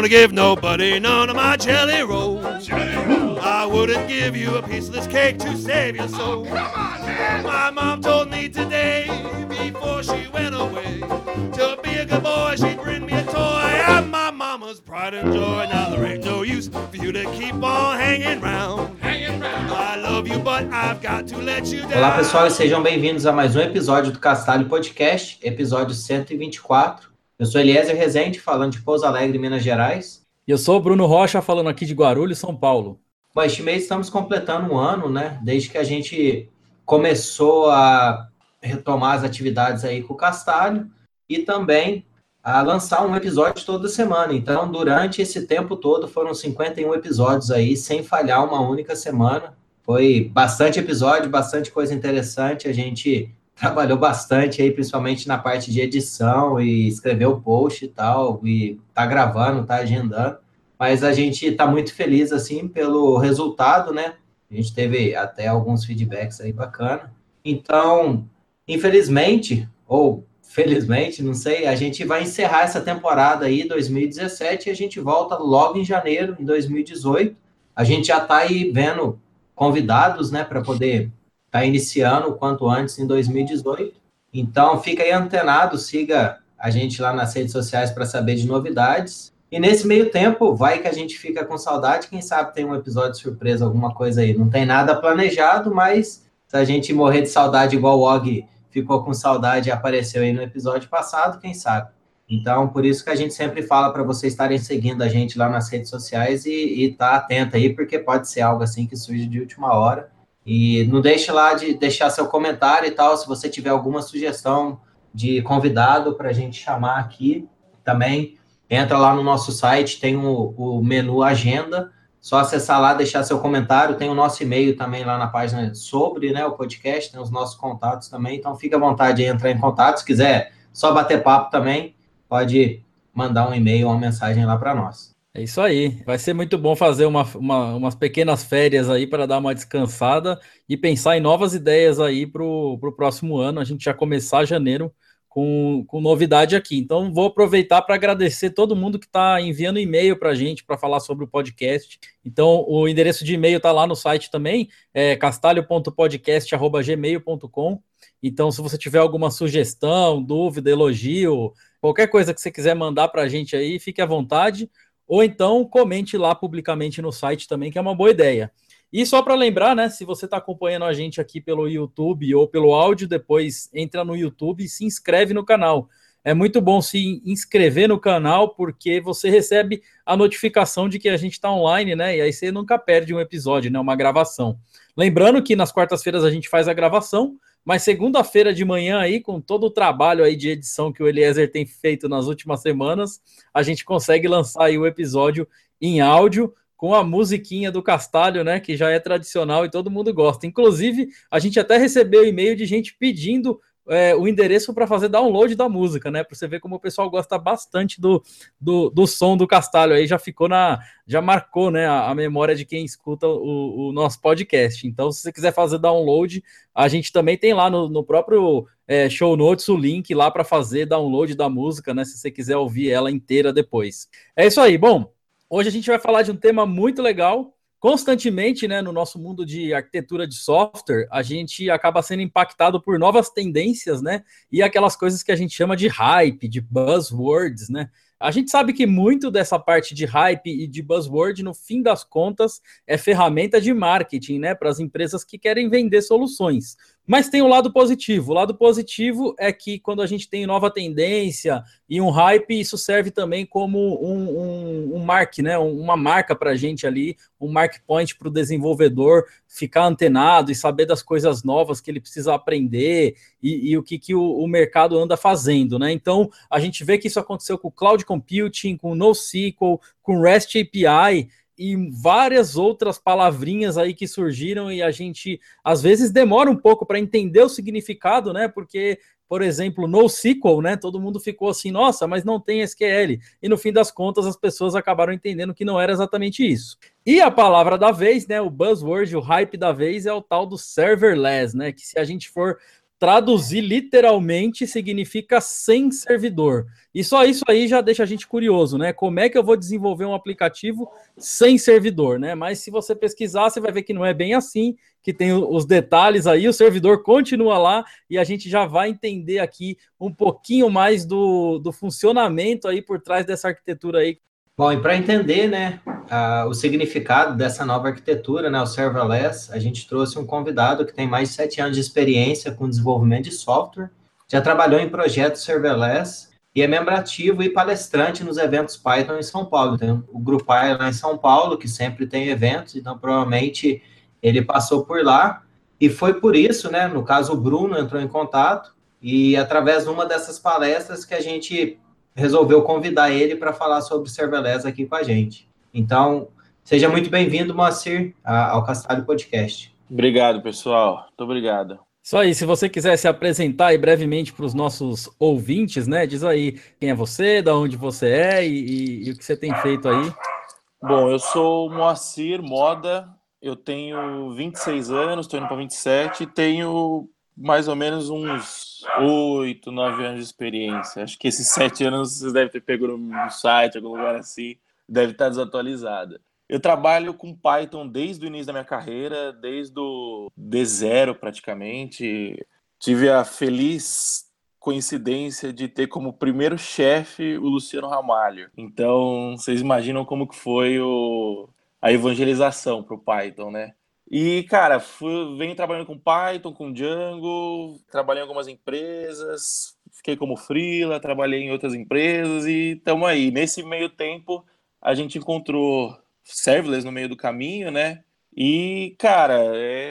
gonna give nobody none of my jelly rolls. I wouldn't give you a piece of this cake to save your soul. Come on, man. My mom told me today, before she went away, to be a good boy, she'd bring me a toy. I'm my mama's pride and joy. Now there ain't no use for you to keep on hanging round. I love you, but I've got to let you down. Olá, pessoal, e sejam bem-vindos a mais um episódio do Castalho Podcast, episódio 124. Eu sou Eliezer Rezende, falando de Pouso Alegre, Minas Gerais. E eu sou o Bruno Rocha, falando aqui de Guarulhos, São Paulo. Bom, este mês estamos completando um ano, né? Desde que a gente começou a retomar as atividades aí com o Castalho e também a lançar um episódio toda semana. Então, durante esse tempo todo, foram 51 episódios aí, sem falhar uma única semana. Foi bastante episódio, bastante coisa interessante. A gente trabalhou bastante aí, principalmente na parte de edição e escreveu post e tal, e tá gravando, tá agendando. Mas a gente tá muito feliz, assim, pelo resultado, né? A gente teve até alguns feedbacks aí bacana. Então, infelizmente, ou felizmente, não sei, a gente vai encerrar essa temporada aí, 2017, e a gente volta logo em janeiro, em 2018. A gente já tá aí vendo convidados, né, para poder tá iniciando o quanto antes em 2018. Então, fica aí antenado, siga a gente lá nas redes sociais para saber de novidades. E nesse meio tempo, vai que a gente fica com saudade, quem sabe tem um episódio de surpresa, alguma coisa aí. Não tem nada planejado, mas se a gente morrer de saudade igual o Og ficou com saudade e apareceu aí no episódio passado, quem sabe? Então, por isso que a gente sempre fala para vocês estarem seguindo a gente lá nas redes sociais e tá atento aí, porque pode ser algo assim que surge de última hora. E não deixe lá de deixar seu comentário e tal, se você tiver alguma sugestão de convidado para a gente chamar aqui também. Entra lá no nosso site, tem o menu Agenda, só acessar lá, deixar seu comentário, tem o nosso e-mail também lá na página sobre, né, o podcast, tem os nossos contatos também, então fica à vontade de entrar em contato, se quiser só bater papo também, pode mandar um e-mail ou uma mensagem lá para nós. É isso aí, vai ser muito bom fazer umas pequenas férias aí para dar uma descansada e pensar em novas ideias aí para o próximo ano, a gente já começar janeiro com novidade aqui. Então, vou aproveitar para agradecer todo mundo que está enviando e-mail para a gente para falar sobre o podcast. Então, o endereço de e-mail está lá no site também, é castalho.podcast@gmail.com. Então, se você tiver alguma sugestão, dúvida, elogio, qualquer coisa que você quiser mandar para a gente aí, fique à vontade. Ou então, comente lá publicamente no site também, que é uma boa ideia. E só para lembrar, né, se você está acompanhando a gente aqui pelo YouTube ou pelo áudio, depois entra no YouTube e se inscreve no canal. É muito bom se inscrever no canal, porque você recebe a notificação de que a gente está online, né, e aí você nunca perde um episódio, né, uma gravação. Lembrando que nas quartas-feiras a gente faz a gravação, mas segunda-feira de manhã aí, com todo o trabalho aí de edição que o Eliezer tem feito nas últimas semanas, a gente consegue lançar aí o episódio em áudio, com a musiquinha do Castalho, né, que já é tradicional e todo mundo gosta. Inclusive, a gente até recebeu e-mail de gente pedindo o endereço para fazer download da música, né, para você ver como o pessoal gosta bastante do som do Castalho. Aí já marcou, né, a memória de quem escuta o nosso podcast. Então, se você quiser fazer download, a gente também tem lá no próprio show notes o link lá para fazer download da música, né, se você quiser ouvir ela inteira depois. É isso aí, bom. Hoje a gente vai falar de um tema muito legal. Constantemente, né, no nosso mundo de arquitetura de software, a gente acaba sendo impactado por novas tendências, né, e aquelas coisas que a gente chama de hype, de buzzwords, né. A gente sabe que muito dessa parte de hype e de buzzword, no fim das contas, é ferramenta de marketing, né, para as empresas que querem vender soluções. Mas tem um lado positivo. O lado positivo é que quando a gente tem nova tendência e um hype, isso serve também como um mark, né? Uma marca para a gente ali, um mark point para o desenvolvedor ficar antenado e saber das coisas novas que ele precisa aprender e o que o mercado anda fazendo, né? Então, a gente vê que isso aconteceu com Cloud Computing, com NoSQL, com REST API, e várias outras palavrinhas aí que surgiram e a gente, às vezes, demora um pouco para entender o significado, né? Porque, por exemplo, NoSQL, né? Todo mundo ficou assim, nossa, mas não tem SQL. E no fim das contas, as pessoas acabaram entendendo que não era exatamente isso. E a palavra da vez, né? O buzzword, o hype da vez é o tal do serverless, né? Que se a gente for traduzir literalmente significa sem servidor. E só isso aí já deixa a gente curioso, né? Como é que eu vou desenvolver um aplicativo sem servidor, né? Mas se você pesquisar, você vai ver que não é bem assim, que tem os detalhes aí, o servidor continua lá e a gente já vai entender aqui um pouquinho mais do funcionamento aí por trás dessa arquitetura aí. Bom, e para entender, né, o significado dessa nova arquitetura, né, o serverless, a gente trouxe um convidado que tem mais de 7 anos de experiência com desenvolvimento de software, já trabalhou em projetos serverless e é membro ativo e palestrante nos eventos Python em São Paulo. Tem o Grupo AI lá em São Paulo, que sempre tem eventos, então provavelmente ele passou por lá e foi por isso, né, no caso o Bruno entrou em contato e através de uma dessas palestras que a gente resolveu convidar ele para falar sobre serverless aqui com a gente. Então, seja muito bem-vindo, Moacir, ao Castalho Podcast. Obrigado, pessoal. Muito obrigado. Isso aí, se você quiser se apresentar aí brevemente para os nossos ouvintes, né? Diz aí quem é você, de onde você é e o que você tem feito aí. Bom, eu sou Moacir Moda, eu tenho 26 anos, estou indo para 27 e tenho mais ou menos uns 8, 9 anos de experiência. Acho que esses 7 anos vocês devem ter pego no site, algum lugar assim, deve estar desatualizada. Eu trabalho com Python desde o início da minha carreira, desde o D0 praticamente. Tive a feliz coincidência de ter como primeiro chefe o Luciano Ramalho. Então, vocês imaginam como que foi a evangelização para o Python, né? E, cara, venho trabalhando com Python, com Django, trabalhei em algumas empresas, fiquei como freela, trabalhei em outras empresas e estamos aí. Nesse meio tempo, a gente encontrou serverless no meio do caminho, né? E, cara,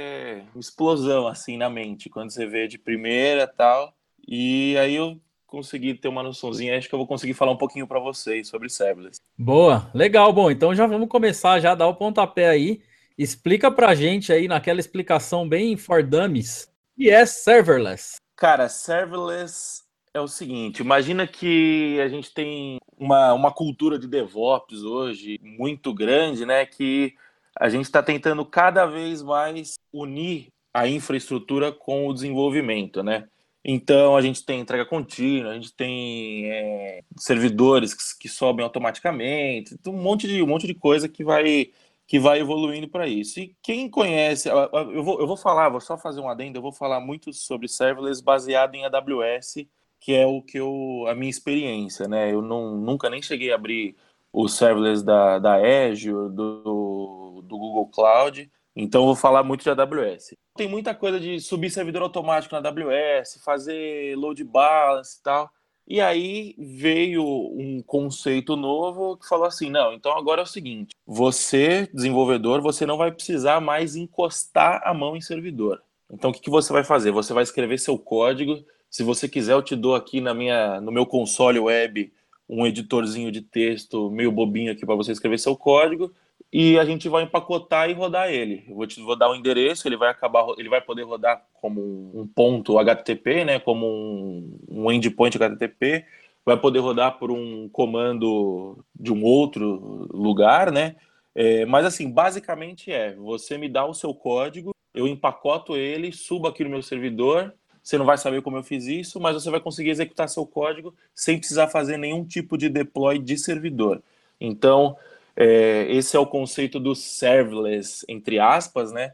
é uma explosão, assim, na mente, quando você vê de primeira e tal. E aí eu consegui ter uma noçãozinha, acho que eu vou conseguir falar um pouquinho para vocês sobre serverless. Boa, legal. Bom, então já vamos começar já a dar o pontapé aí. Explica pra gente aí, naquela explicação bem for dummies, o que é serverless? Cara, serverless é o seguinte, imagina que a gente tem uma cultura de DevOps hoje muito grande, né, que a gente está tentando cada vez mais unir a infraestrutura com o desenvolvimento, né? Então, a gente tem entrega contínua, a gente tem servidores que sobem automaticamente, um monte de coisa que vai evoluindo para isso. E quem conhece, eu vou falar, vou só fazer um adendo, eu vou falar muito sobre serverless baseado em AWS, que é a minha experiência, né? Eu nunca nem cheguei a abrir o serverless da Azure, do Google Cloud, então eu vou falar muito de AWS. Tem muita coisa de subir servidor automático na AWS, fazer load balance e tal. E aí veio um conceito novo que falou assim, não, então agora é o seguinte, você, desenvolvedor, você não vai precisar mais encostar a mão em servidor. Então o que você vai fazer? Você vai escrever seu código, se você quiser eu te dou aqui no meu console web um editorzinho de texto meio bobinho aqui para você escrever seu código, e a gente vai empacotar e rodar ele. Eu vou dar um endereço, ele vai poder rodar como um ponto HTTP, né, como um endpoint HTTP, vai poder rodar por um comando de um outro lugar, né? Mas assim, basicamente você me dá o seu código, eu empacoto ele, subo aqui no meu servidor, você não vai saber como eu fiz isso, mas você vai conseguir executar seu código sem precisar fazer nenhum tipo de deploy de servidor. Então, esse é o conceito do serverless, entre aspas, né?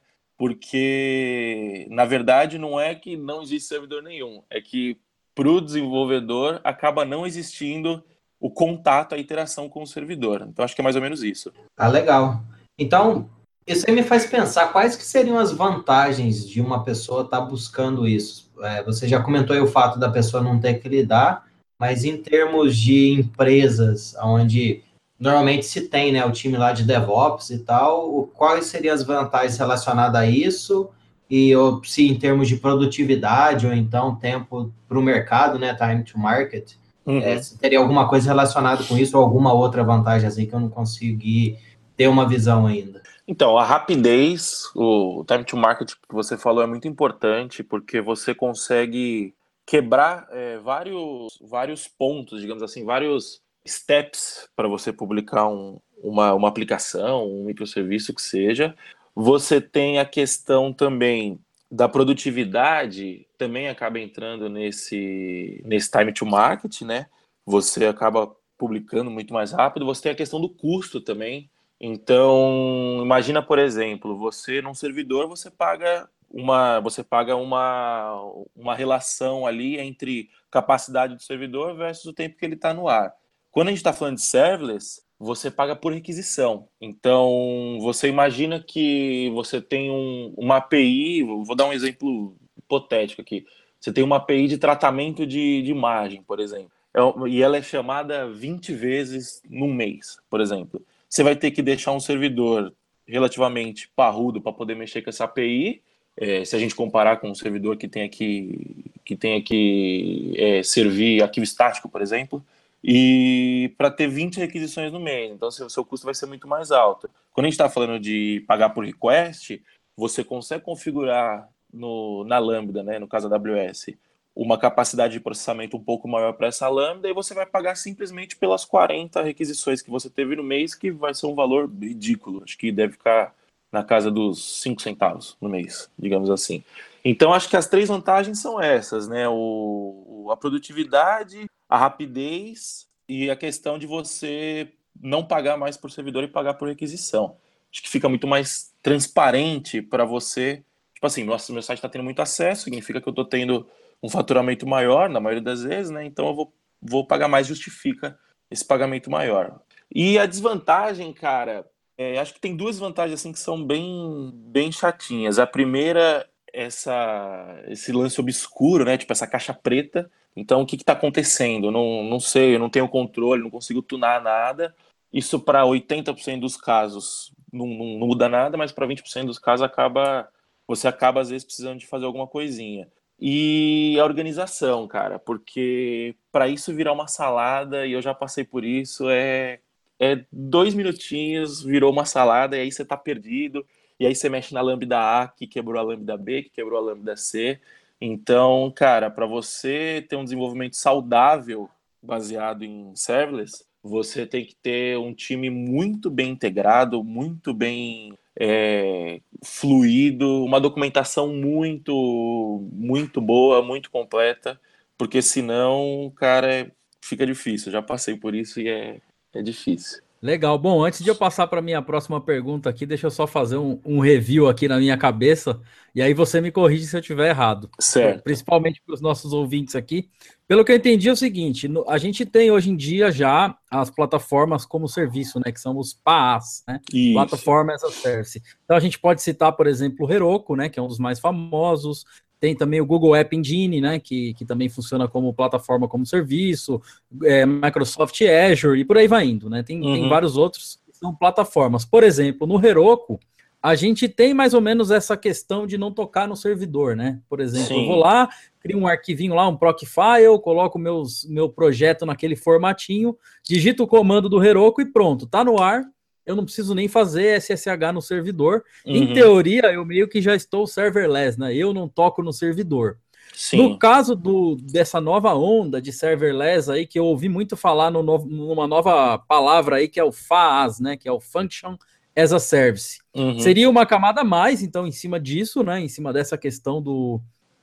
Porque, na verdade, não é que não existe servidor nenhum, é que para o desenvolvedor acaba não existindo o contato, a interação com o servidor. Então, acho que é mais ou menos isso. Ah, legal. Então, isso aí me faz pensar quais que seriam as vantagens de uma pessoa estar buscando isso. Você já comentou aí o fato da pessoa não ter que lidar, mas em termos de empresas, onde normalmente se tem, né, o time lá de DevOps e tal, quais seriam as vantagens relacionadas a isso? E ou, se em termos de produtividade ou então tempo para o mercado, né, time to market, se teria alguma coisa relacionada com isso ou alguma outra vantagem assim que eu não consegui ter uma visão ainda. Então, a rapidez, o time to market que você falou é muito importante, porque você consegue quebrar vários pontos, digamos assim, vários steps para você publicar uma aplicação, um microserviço que seja. Você tem a questão também da produtividade também acaba entrando nesse time to market, né? Você acaba publicando muito mais rápido. Você tem a questão do custo também. Então, imagina, por exemplo, você num servidor, você paga uma relação ali entre capacidade do servidor versus o tempo que ele está no ar. Quando a gente está falando de serverless, você paga por requisição. Então, você imagina que você tem uma API, vou dar um exemplo hipotético aqui. Você tem uma API de tratamento de imagem, por exemplo, e ela é chamada 20 vezes num mês, por exemplo. Você vai ter que deixar um servidor relativamente parrudo para poder mexer com essa API, se a gente comparar com um servidor que tenha que servir arquivo estático, por exemplo, e para ter 20 requisições no mês. Então, o seu custo vai ser muito mais alto. Quando a gente está falando de pagar por request, você consegue configurar na Lambda, né, no caso da AWS, uma capacidade de processamento um pouco maior para essa Lambda, e você vai pagar simplesmente pelas 40 requisições que você teve no mês, que vai ser um valor ridículo. Acho que deve ficar na casa dos 5 centavos no mês, digamos assim. Então, acho que as 3 vantagens são essas, né? A produtividade, a rapidez e a questão de você não pagar mais por servidor e pagar por requisição. Acho que fica muito mais transparente para você. Tipo assim, meu site está tendo muito acesso, significa que eu estou tendo um faturamento maior, na maioria das vezes, né? Então eu vou pagar mais, justifica esse pagamento maior. E a desvantagem, cara, acho que tem 2 vantagens assim que são bem chatinhas. A primeira, esse lance obscuro, né? Tipo essa caixa preta. Então o que está acontecendo? Não sei, eu não tenho controle, não consigo tunar nada. Isso para 80% dos casos não muda nada, mas para 20% dos casos você acaba às vezes precisando de fazer alguma coisinha. E a organização, cara, porque para isso virar uma salada, e eu já passei por isso, 2 minutinhos, virou uma salada, e aí você tá perdido, e aí você mexe na lambda A, que quebrou a lambda B, que quebrou a lambda C. Então, cara, para você ter um desenvolvimento saudável baseado em serverless, você tem que ter um time muito bem integrado, muito bem fluido, uma documentação muito, muito boa, muito completa, porque senão, cara, fica difícil. Eu já passei por isso e é difícil. Legal. Bom, antes de eu passar para a minha próxima pergunta aqui, deixa eu só fazer um review aqui na minha cabeça, e aí você me corrige se eu estiver errado. Certo. Principalmente para os nossos ouvintes aqui. Pelo que eu entendi é o seguinte, a gente tem hoje em dia já as plataformas como serviço, né, que são os PaaS, né? Isso. Platform as a Service. Então a gente pode citar, por exemplo, o Heroku, né, que é um dos mais famosos. Tem também o Google App Engine, né, que também funciona como plataforma como serviço, Microsoft Azure e por aí vai indo, né? Tem vários outros que são plataformas. Por exemplo, no Heroku, a gente tem mais ou menos essa questão de não tocar no servidor, né? Por exemplo, Sim. Eu vou lá, crio um arquivinho lá, um Procfile, coloco meu projeto naquele formatinho, digito o comando do Heroku e pronto, tá no ar. Eu não preciso nem fazer SSH no servidor. Em teoria, eu meio que já estou serverless, né? Eu não toco no servidor. Sim. No caso dessa nova onda de serverless aí, que eu ouvi muito falar numa nova palavra aí, que é o FaaS, né? Que é o Function as a Service. Seria uma camada a mais, então, em cima disso, né? Em cima dessa questão do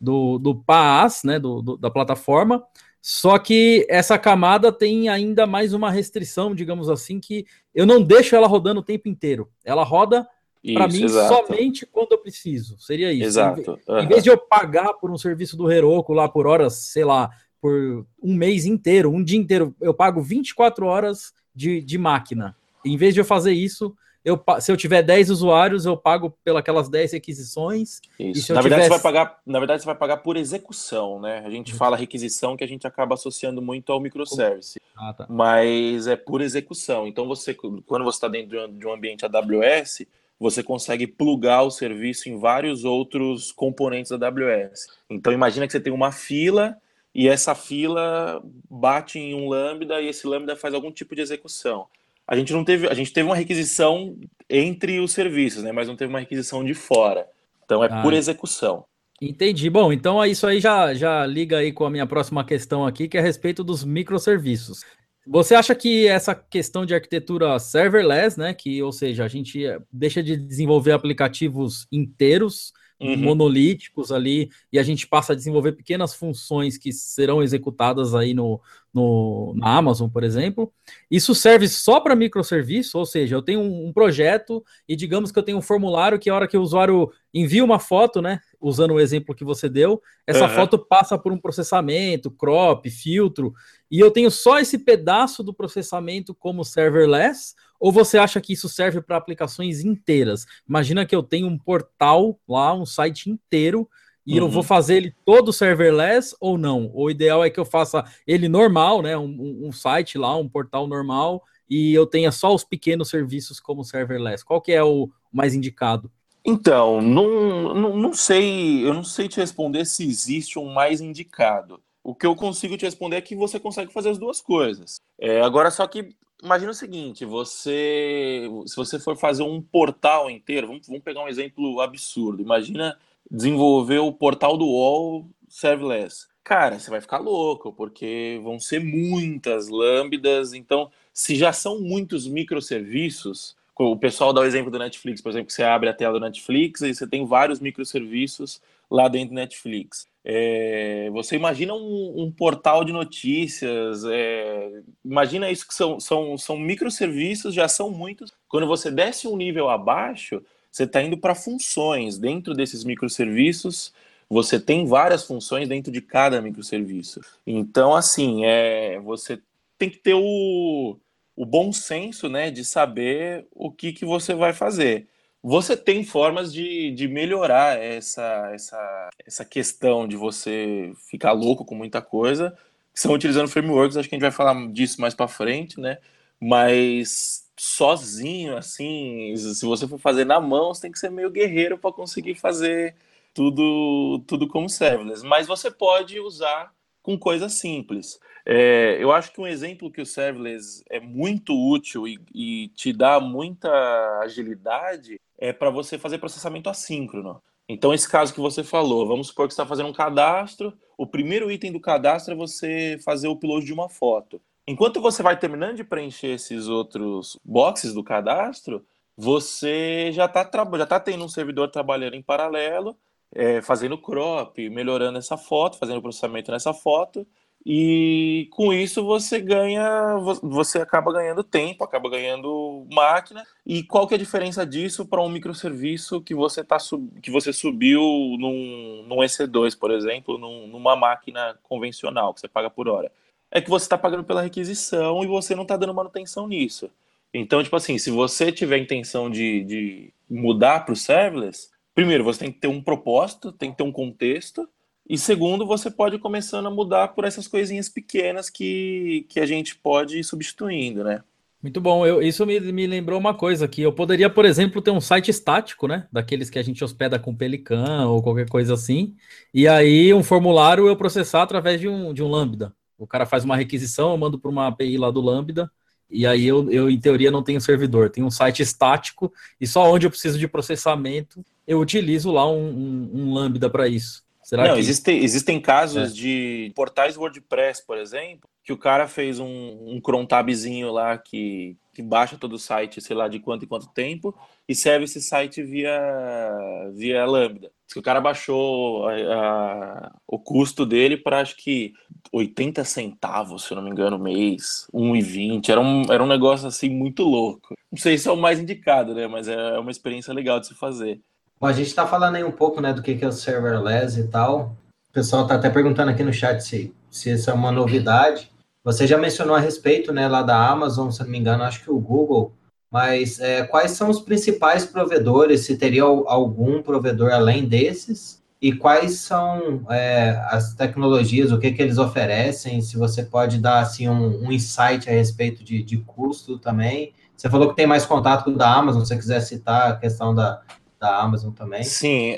PaaS, né? Da plataforma. Só que essa camada tem ainda mais uma restrição, digamos assim, que eu não deixo ela rodando o tempo inteiro. Ela roda, para mim, somente quando eu preciso. Seria isso. Exato. Em vez de eu pagar por um serviço do Heroku lá por horas, sei lá, por um mês inteiro, um dia inteiro, eu pago 24 horas de máquina. Em vez de eu fazer isso, se eu tiver 10 usuários, eu pago pelas 10 requisições. Isso. Na verdade, você vai pagar por execução, né? A gente fala requisição que a gente acaba associando muito ao microservice. Tá. Mas é por execução. Então, quando você está dentro de um ambiente AWS, você consegue plugar o serviço em vários outros componentes da AWS. Então, imagina que você tem uma fila e essa fila bate em um lambda e esse lambda faz algum tipo de execução. A gente teve uma requisição entre os serviços, né? Mas não teve uma requisição de fora. Então é por execução. Entendi. Bom, então isso aí já liga aí com a minha próxima questão aqui, que é a respeito dos microserviços. Você acha que essa questão de arquitetura serverless, né? Ou seja, a gente deixa de desenvolver aplicativos inteiros monolíticos ali, e a gente passa a desenvolver pequenas funções que serão executadas aí na Amazon, por exemplo. Isso serve só para microserviço, ou seja, eu tenho um projeto e digamos que eu tenho um formulário que a hora que o usuário envia uma foto, né, usando o exemplo que você deu, essa foto passa por um processamento, crop, filtro, e eu tenho só esse pedaço do processamento como serverless, ou você acha que isso serve para aplicações inteiras? Imagina que eu tenho um portal lá, um site inteiro, e eu vou fazer ele todo serverless ou não? O ideal é que eu faça ele normal, né? Um site lá, um portal normal, e eu tenha só os pequenos serviços como serverless. Qual que é o mais indicado? Então, não sei, eu não sei te responder se existe um mais indicado. O que eu consigo te responder é que você consegue fazer as duas coisas. Agora, só que imagina o seguinte, se você for fazer um portal inteiro, vamos pegar um exemplo absurdo. Imagina desenvolver o portal do UOL serverless. Cara, você vai ficar louco, porque vão ser muitas lambdas. Então, se já são muitos microserviços, o pessoal dá o exemplo do Netflix, por exemplo, que você abre a tela do Netflix e você tem vários microserviços lá dentro do Netflix. Você imagina um portal de notícias, imagina isso que são microserviços, já são muitos. Quando você desce um nível abaixo, você está indo para funções. Dentro desses microserviços, você tem várias funções dentro de cada microserviço. Então, assim, você tem que ter o bom senso, né, de saber o que você vai fazer. Você tem formas de melhorar essa questão de você ficar louco com muita coisa, que são utilizando frameworks, acho que a gente vai falar disso mais para frente, né? Mas sozinho, assim, se você for fazer na mão, você tem que ser meio guerreiro para conseguir fazer tudo como serverless. Mas você pode usar com coisas simples. Eu acho que um exemplo que o serverless é muito útil e te dá muita agilidade é para você fazer processamento assíncrono. Então, esse caso que você falou, vamos supor que você está fazendo um cadastro, o primeiro item do cadastro é você fazer o upload de uma foto. Enquanto você vai terminando de preencher esses outros boxes do cadastro, você já tá tendo um servidor trabalhando em paralelo, fazendo crop, melhorando essa foto, fazendo processamento nessa foto, e com isso você acaba ganhando tempo, acaba ganhando máquina. E qual que é a diferença disso para um microserviço que você subiu num EC2, por exemplo, numa máquina convencional, que você paga por hora? É que você está pagando pela requisição e você não está dando manutenção nisso. Então, tipo assim, se você tiver intenção de mudar para o serverless, primeiro, você tem que ter um propósito, tem que ter um contexto, e segundo, você pode ir começando a mudar por essas coisinhas pequenas que a gente pode ir substituindo, né? Muito bom. Isso me lembrou uma coisa que eu poderia, por exemplo, ter um site estático, né? Daqueles que a gente hospeda com Pelican ou qualquer coisa assim. E aí um formulário eu processar através de um Lambda. O cara faz uma requisição, eu mando para uma API lá do Lambda. E aí eu, em teoria, não tenho servidor. Tenho um site estático e só onde eu preciso de processamento eu utilizo lá um Lambda para isso. Não, existem casos de portais WordPress, por exemplo, que o cara fez um cron tabzinho lá que baixa todo o site, sei lá, de quanto em quanto tempo, e serve esse site via Lambda. Diz que o cara baixou o custo dele para, acho que, 80 centavos, se eu não me engano, mês, 1,20. Era um negócio, assim, muito louco. Não sei se é o mais indicado, né, mas é uma experiência legal de se fazer. Bom, a gente está falando aí um pouco, né, do que é o serverless e tal. O pessoal está até perguntando aqui no chat se isso é uma novidade. Você já mencionou a respeito, né, lá da Amazon, se não me engano, acho que o Google. Mas quais são os principais provedores? Se teria algum provedor além desses? E quais são as tecnologias? O que eles oferecem? Se você pode dar assim um insight a respeito de custo também. Você falou que tem mais contato com o da Amazon. Se você quiser citar a questão da Amazon também. Sim,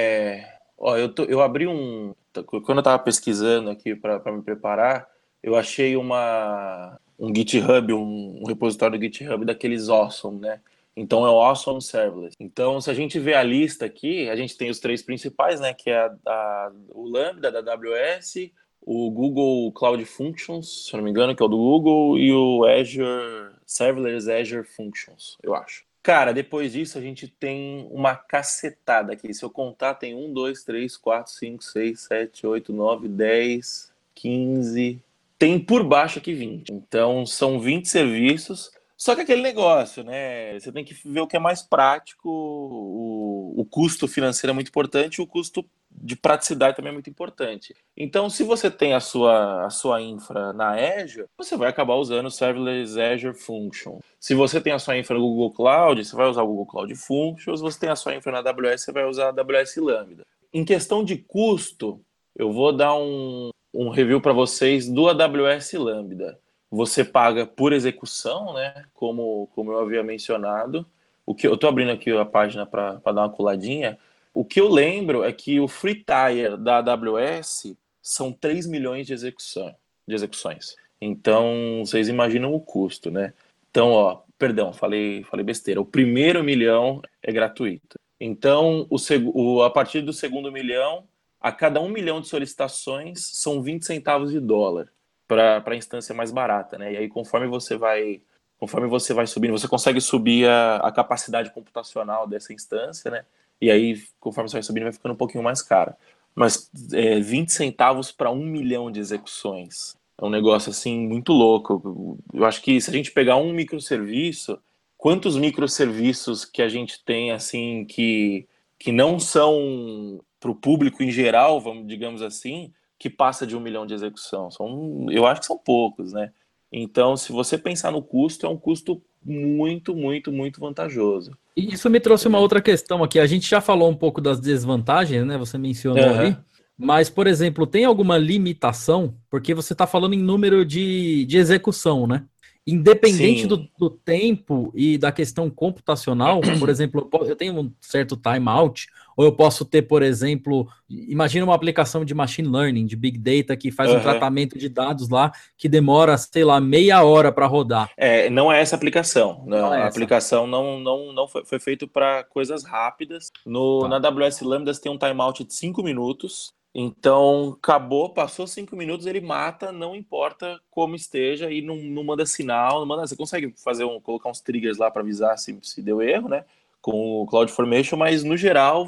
eu abri quando eu estava pesquisando aqui para me preparar, eu achei um GitHub, um repositório do GitHub daqueles awesome, né? Então é o Awesome Serverless. Então, se a gente vê a lista aqui, a gente tem os três principais, né? Que é o Lambda da AWS, o Google Cloud Functions, se eu não me engano, que é o do Google, e o Azure Serverless Azure Functions, eu acho. Cara, depois disso a gente tem uma cacetada aqui. Se eu contar, tem 1, 2, 3, 4, 5, 6, 7, 8, 9, 10, 15. Tem por baixo aqui 20. Então são 20 serviços. Só que aquele negócio, né? Você tem que ver o que é mais prático. O custo financeiro é muito importante, o custo de praticidade também é muito importante. Então, se você tem a sua infra na Azure, você vai acabar usando o Serverless Azure Function. Se você tem a sua infra no Google Cloud, você vai usar o Google Cloud Functions. Se você tem a sua infra na AWS, você vai usar a AWS Lambda. Em questão de custo, eu vou dar um review para vocês do AWS Lambda. Você paga por execução, né? Como eu havia mencionado. Eu estou abrindo aqui a página para dar uma coladinha. O que eu lembro é que o Free Tier da AWS são 3 milhões de execuções. Então, vocês imaginam o custo, né? Então, falei besteira. O primeiro milhão é gratuito. Então, a partir do segundo milhão, a cada 1 milhão de solicitações, são 20 centavos de dólar para a instância mais barata, né? E aí, conforme você vai subindo, você consegue subir a capacidade computacional dessa instância, né? E aí, conforme você vai subindo, vai ficando um pouquinho mais caro. Mas 20 centavos para 1 milhão de execuções é um negócio, assim, muito louco. Eu acho que se a gente pegar um microserviço, quantos microserviços que a gente tem, assim, que não são para o público em geral, digamos assim, que passa de 1 milhão de execução? Eu acho que são poucos, né? Então, se você pensar no custo, é um custo muito, muito, muito vantajoso. E isso me trouxe uma outra questão aqui. A gente já falou um pouco das desvantagens, né? Você mencionou ali. Mas, por exemplo, tem alguma limitação? Porque você está falando em número de execução, né? Independente do tempo e da questão computacional, por exemplo, eu tenho um certo timeout, ou eu posso ter, por exemplo, imagina uma aplicação de machine learning, de big data, que faz um tratamento de dados lá, que demora, sei lá, meia hora para rodar. Não é essa aplicação. A aplicação não foi feito para coisas rápidas. Na AWS Lambda tem um timeout de 5 minutos. Então, acabou, passou 5 minutos, ele mata, não importa como esteja, e não manda sinal, você consegue colocar uns triggers lá para avisar se deu erro, né? Com o CloudFormation, mas no geral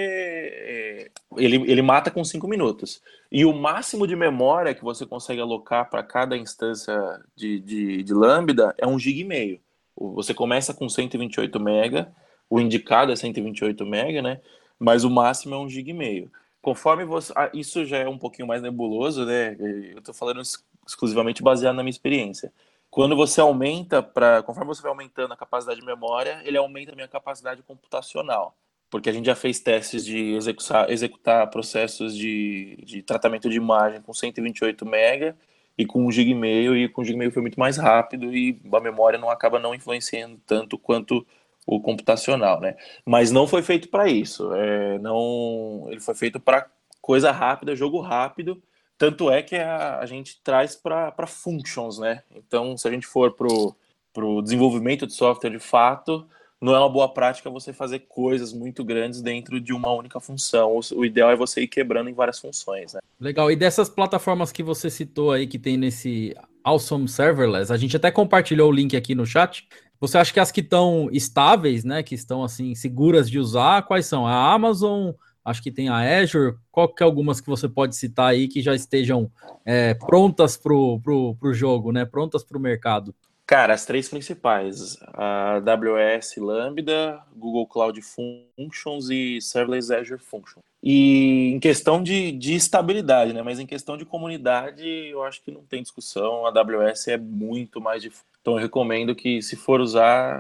ele mata com 5 minutos. E o máximo de memória que você consegue alocar para cada instância de Lambda é 1,5 GB. Você começa com 128 MB, o indicado é 128 MB, né? Mas o máximo é 1,5 GB. Conforme você... isso já é um pouquinho mais nebuloso, né? Eu estou falando exclusivamente baseado na minha experiência. Quando você conforme você vai aumentando a capacidade de memória, ele aumenta a minha capacidade computacional. Porque a gente já fez testes de executar processos de tratamento de imagem com 128 MB e com 1,5 GB, e com 1,5 GB foi muito mais rápido e a memória acaba não influenciando tanto quanto o computacional, né? Mas não foi feito para isso. Ele foi feito para coisa rápida, jogo rápido. Tanto é que a gente traz para functions, né? Então, se a gente for pro desenvolvimento de software de fato, não é uma boa prática você fazer coisas muito grandes dentro de uma única função. O ideal é você ir quebrando em várias funções, né? Legal. E dessas plataformas que você citou aí, que tem nesse Awesome Serverless, a gente até compartilhou o link aqui no chat. Você acha que as que estão estáveis, né, que estão assim seguras de usar, quais são? A Amazon, acho que tem a Azure. Qual que é algumas que você pode citar aí que já estejam prontas pro jogo, né, prontas para o mercado? Cara, as 3 principais, a AWS Lambda, Google Cloud Functions e Serverless Azure Functions. E em questão de estabilidade, né? Mas em questão de comunidade, eu acho que não tem discussão. A AWS é muito mais difícil. Então eu recomendo que, se for usar,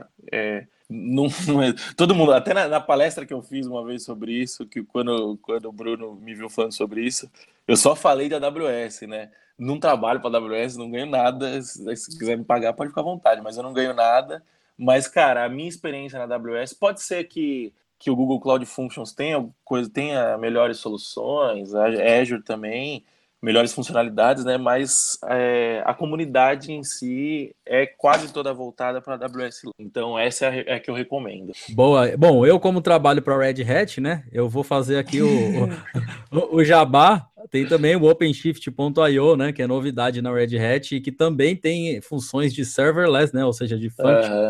todo mundo, até na palestra que eu fiz uma vez sobre isso, que quando o Bruno me viu falando sobre isso, eu só falei de AWS, né? Não trabalho para a AWS, não ganho nada. Se quiser me pagar, pode ficar à vontade, mas eu não ganho nada. Mas, cara, a minha experiência na AWS, pode ser que o Google Cloud Functions tenha melhores soluções, a Azure também, melhores funcionalidades, né? Mas a comunidade em si é quase toda voltada para a AWS. Então, essa é a que eu recomendo. Boa. Bom, eu como trabalho para a Red Hat, né? Eu vou fazer aqui o jabá. Tem também o OpenShift.io, né? Que é novidade na Red Hat e que também tem funções de serverless, né? Ou seja, de function.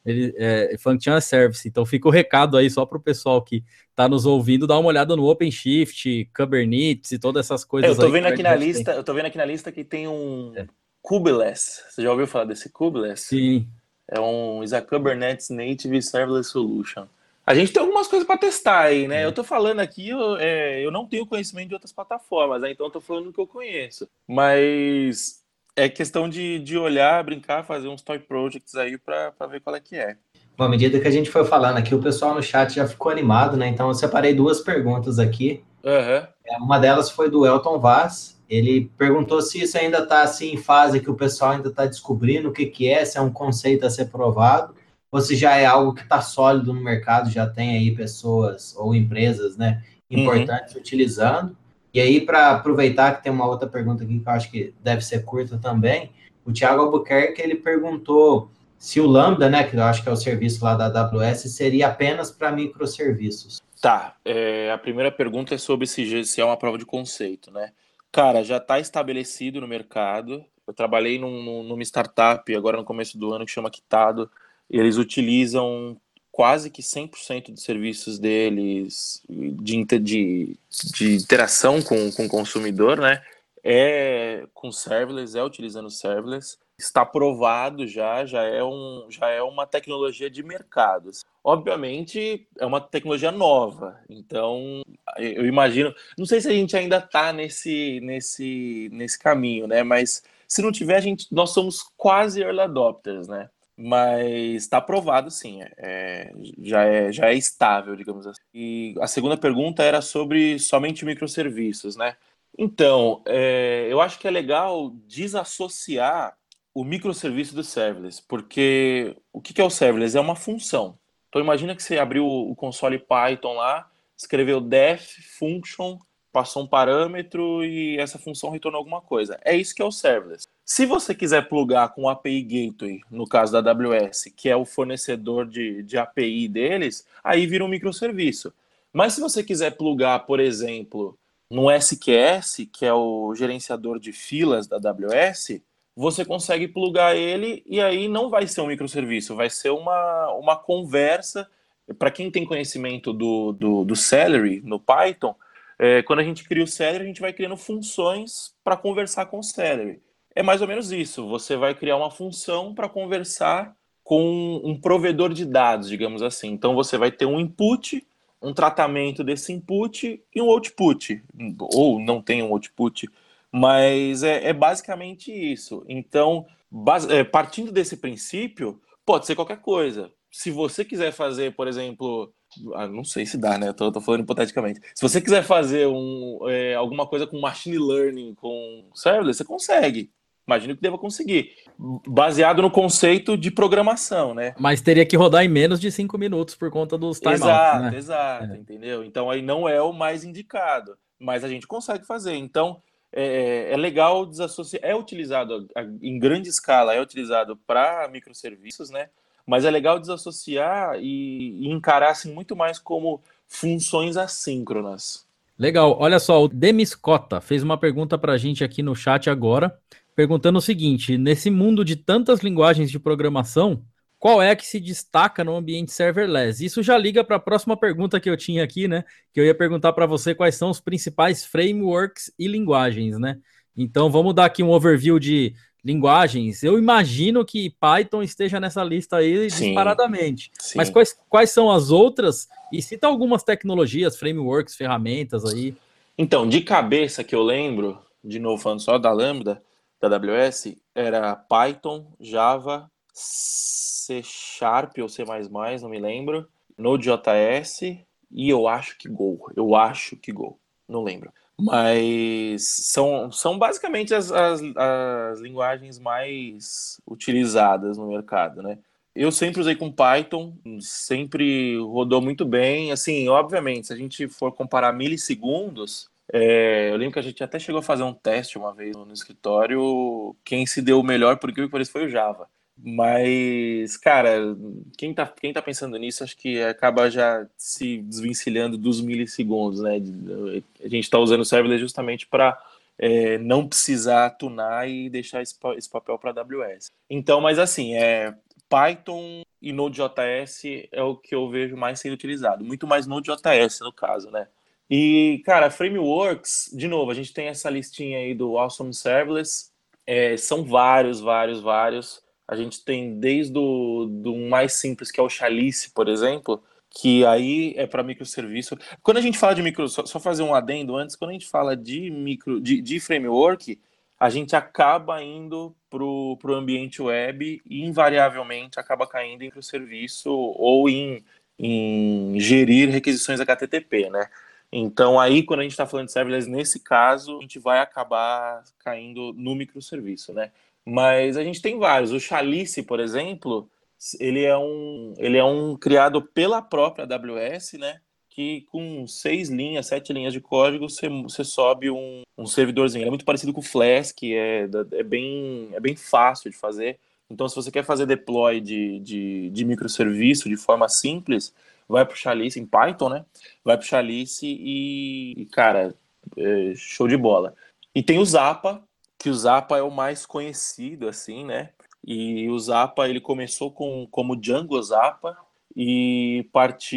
Function as Service. Então fica o recado aí só para o pessoal que está nos ouvindo, dar uma olhada no OpenShift, Kubernetes e todas essas coisas. Eu tô vendo aqui na lista que tem um Kubeless. Você já ouviu falar desse Kubeless? Sim. Is a Kubernetes Native Serverless Solution. A gente tem algumas coisas para testar aí, né? Eu tô falando aqui, eu não tenho conhecimento de outras plataformas, né? Então eu tô falando do que eu conheço. Mas é questão de olhar, brincar, fazer uns toy projects aí para ver qual é que é. Bom, à medida que a gente foi falando aqui, o pessoal no chat já ficou animado, né? Então eu separei 2 perguntas aqui. Uma delas foi do Elton Vaz. Ele perguntou se isso ainda está assim, em fase que o pessoal ainda está descobrindo o que é, se é um conceito a ser provado, ou se já é algo que está sólido no mercado, já tem aí pessoas ou empresas, né, importantes utilizando. E aí, para aproveitar que tem uma outra pergunta aqui que eu acho que deve ser curta também, o Thiago Albuquerque, ele perguntou se o Lambda, né, que eu acho que é o serviço lá da AWS, seria apenas para microserviços. Tá, a primeira pergunta é sobre se é uma prova de conceito, né? Cara, já está estabelecido no mercado. Eu trabalhei numa startup agora no começo do ano que chama Quitado. Eles utilizam quase que 100% dos serviços deles de interação com o consumidor, né? Com serverless, utilizando serverless. Está provado já é uma tecnologia de mercado. Obviamente, é uma tecnologia nova. Então, eu imagino... Não sei se a gente ainda está nesse caminho, né? Mas se não tiver, nós somos quase early adopters, né? Mas está provado, sim. Já é estável, digamos assim. E a segunda pergunta era sobre somente microserviços, né? Então, eu acho que é legal desassociar o microserviço do serverless, porque o que é o serverless? É uma função. Então, imagina que você abriu o console Python lá, escreveu def, function, passou um parâmetro e essa função retornou alguma coisa. É isso que é o serverless. Se você quiser plugar com o API Gateway, no caso da AWS, que é o fornecedor de API deles, aí vira um microserviço. Mas se você quiser plugar, por exemplo, no SQS, que é o gerenciador de filas da AWS, você consegue plugar ele e aí não vai ser um microserviço, vai ser uma conversa. Para quem tem conhecimento do Celery no Python, quando a gente cria o Celery, a gente vai criando funções para conversar com o Celery. É mais ou menos isso, você vai criar uma função para conversar com um provedor de dados, digamos assim. Então você vai ter um input, um tratamento desse input e um output, ou não tem um output, mas é basicamente isso. Então, partindo desse princípio, pode ser qualquer coisa. Se você quiser fazer, por exemplo, não sei se dá, né? Tô falando hipoteticamente. Se você quiser fazer alguma coisa com machine learning, com serverless, você consegue. Imagino que deva conseguir. Baseado no conceito de programação, né? Mas teria que rodar em menos de 5 minutos por conta dos timeouts, né? Exato, entendeu? Então aí não é o mais indicado. Mas a gente consegue fazer. Então, é legal desassociar. É utilizado em grande escala, é utilizado para microserviços, né? Mas é legal desassociar e encarar assim, muito mais como funções assíncronas. Legal. Olha só, o Demis Cota fez uma pergunta para a gente aqui no chat agora, perguntando o seguinte: nesse mundo de tantas linguagens de programação, qual é a que se destaca no ambiente serverless? Isso já liga para a próxima pergunta que eu tinha aqui, né? Que eu ia perguntar para você quais são os principais frameworks e linguagens, né? Então, vamos dar aqui um overview de linguagens. Eu imagino que Python esteja nessa lista aí disparadamente. Sim. Mas quais são as outras? E cita algumas tecnologias, frameworks, ferramentas aí. Então, de cabeça que eu lembro, de novo falando só da Lambda, da AWS, era Python, Java, C# ou C++, não me lembro, Node.js e eu acho que Go, não lembro. Mas são basicamente as linguagens mais utilizadas no mercado, né? Eu sempre usei com Python, sempre rodou muito bem. Assim, obviamente, se a gente for comparar milissegundos, eu lembro que a gente até chegou a fazer um teste uma vez no escritório. Quem se deu o melhor, por incrível que pareça, foi o Java. Mas, cara, quem tá pensando nisso, acho que acaba já se desvencilhando dos milissegundos, né? A gente tá usando o serverless justamente para não precisar tunar e deixar esse papel para a AWS. Então, mas assim, Python e Node.js é o que eu vejo mais sendo utilizado. Muito mais Node.js, no caso, né? E, cara, frameworks, de novo, a gente tem essa listinha aí do Awesome Serverless. São vários. A gente tem desde do mais simples, que é o Chalice, por exemplo, que aí é para microserviço. Quando a gente fala de só fazer um adendo antes, quando a gente fala de framework, a gente acaba indo pro ambiente web e invariavelmente acaba caindo em microserviço ou em gerir requisições HTTP, né? Então aí, quando a gente está falando de serverless, nesse caso, a gente vai acabar caindo no microserviço, né? Mas a gente tem vários. O Chalice, por exemplo, ele é um criado pela própria AWS, né? Que com 6 linhas, 7 linhas de código, você sobe um servidorzinho. Ele é muito parecido com o Flask, é bem fácil de fazer. Então, se você quer fazer deploy de microserviço de forma simples, vai para o Chalice, em Python, né? Vai para o Chalice e cara, show de bola. E tem o Zappa, que o Zappa é o mais conhecido, assim, né? E o Zappa, ele começou como Django Zappa e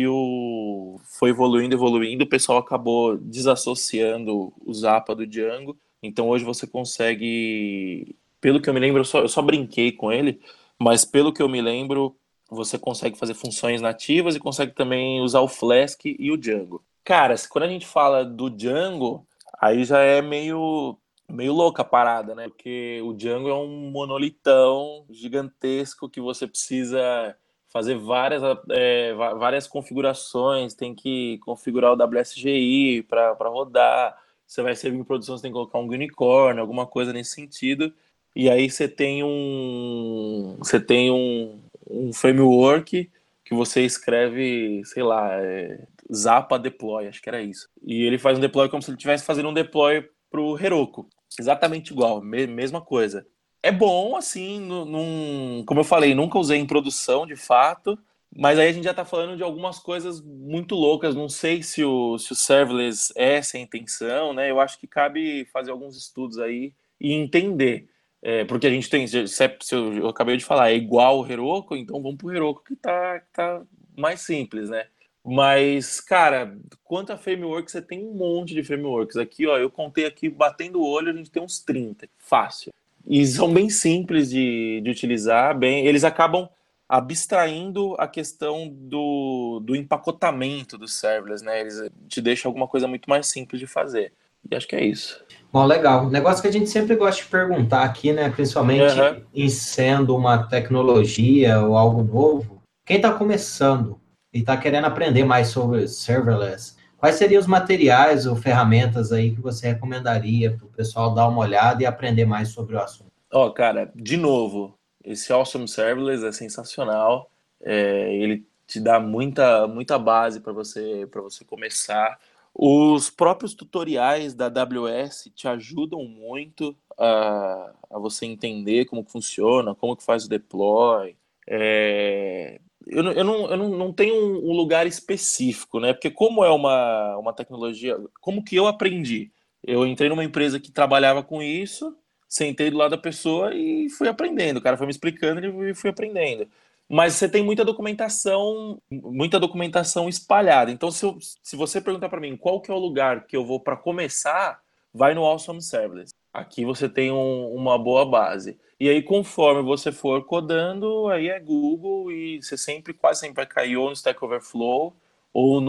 foi evoluindo, o pessoal acabou desassociando o Zappa do Django. Então hoje você consegue, pelo que eu me lembro, eu só brinquei com ele, mas pelo que eu me lembro, você consegue fazer funções nativas e consegue também usar o Flask e o Django. Cara, quando a gente fala do Django, aí já é meio louca a parada, né? Porque o Django é um monolitão gigantesco que você precisa fazer várias configurações, tem que configurar o WSGI para rodar. Você vai servir em produção, você tem que colocar um unicorn, alguma coisa nesse sentido. E aí você tem um framework que você escreve, sei lá, Zappa deploy, acho que era isso. E ele faz um deploy como se ele estivesse fazendo um deploy pro Heroku. Exatamente igual, mesma coisa. É bom, assim, como eu falei, nunca usei em produção, de fato, mas aí a gente já tá falando de algumas coisas muito loucas. Não sei se o serverless é essa a intenção, né? Eu acho que cabe fazer alguns estudos aí e entender. Porque a gente tem, eu acabei de falar, é igual o Heroku, então vamos pro Heroku que tá mais simples, né? Mas, cara, quanto a frameworks, você tem um monte de frameworks. Aqui, ó, eu contei aqui, batendo o olho, a gente tem uns 30, fácil. E são bem simples de utilizar, eles acabam abstraindo a questão do empacotamento dos serverless, né? Eles te deixam alguma coisa muito mais simples de fazer. E acho que é isso. Bom, legal. Negócio que a gente sempre gosta de perguntar aqui, né? Principalmente em sendo uma tecnologia ou algo novo. Quem está começando e está querendo aprender mais sobre serverless, quais seriam os materiais ou ferramentas aí que você recomendaria para o pessoal dar uma olhada e aprender mais sobre o assunto? Cara, de novo, esse Awesome Serverless é sensacional. Ele te dá muita base para você começar. Os próprios tutoriais da AWS te ajudam muito a você entender como que funciona, como que faz o deploy. Eu não tenho um lugar específico, né? Porque como é uma tecnologia, como que eu aprendi? Eu entrei numa empresa que trabalhava com isso, sentei do lado da pessoa e fui aprendendo. O cara foi me explicando e fui aprendendo. Mas você tem muita documentação espalhada. Então, se você perguntar para mim qual que é o lugar que eu vou para começar, vai no Awesome Serverless. Aqui você tem uma boa base. E aí, conforme você for codando, aí é Google e você quase sempre vai cair ou no Stack Overflow ou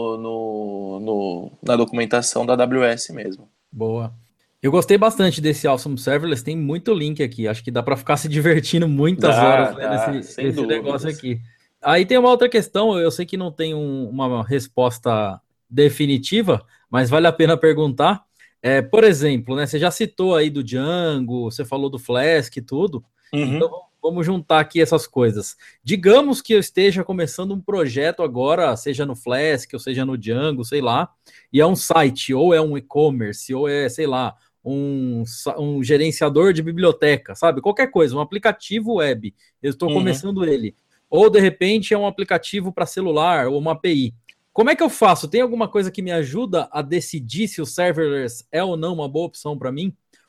na documentação da AWS mesmo. Boa. Eu gostei bastante desse Awesome Serverless, tem muito link aqui, acho que dá para ficar se divertindo muitas horas nesse negócio aqui. Aí tem uma outra questão, eu sei que não tem uma resposta definitiva, mas vale a pena perguntar. Por exemplo, né, você já citou aí do Django, você falou do Flask e tudo, então vamos juntar aqui essas coisas. Digamos que eu esteja começando um projeto agora, seja no Flask ou seja no Django, sei lá, e é um site, ou é um e-commerce, ou é, sei lá, um gerenciador de biblioteca, sabe? Qualquer coisa, um aplicativo web, eu estou começando ele. Ou, de repente, é um aplicativo para celular, ou uma API. Como é que eu faço? Tem alguma coisa que me ajuda a decidir se o serverless é ou não uma boa opção para mim?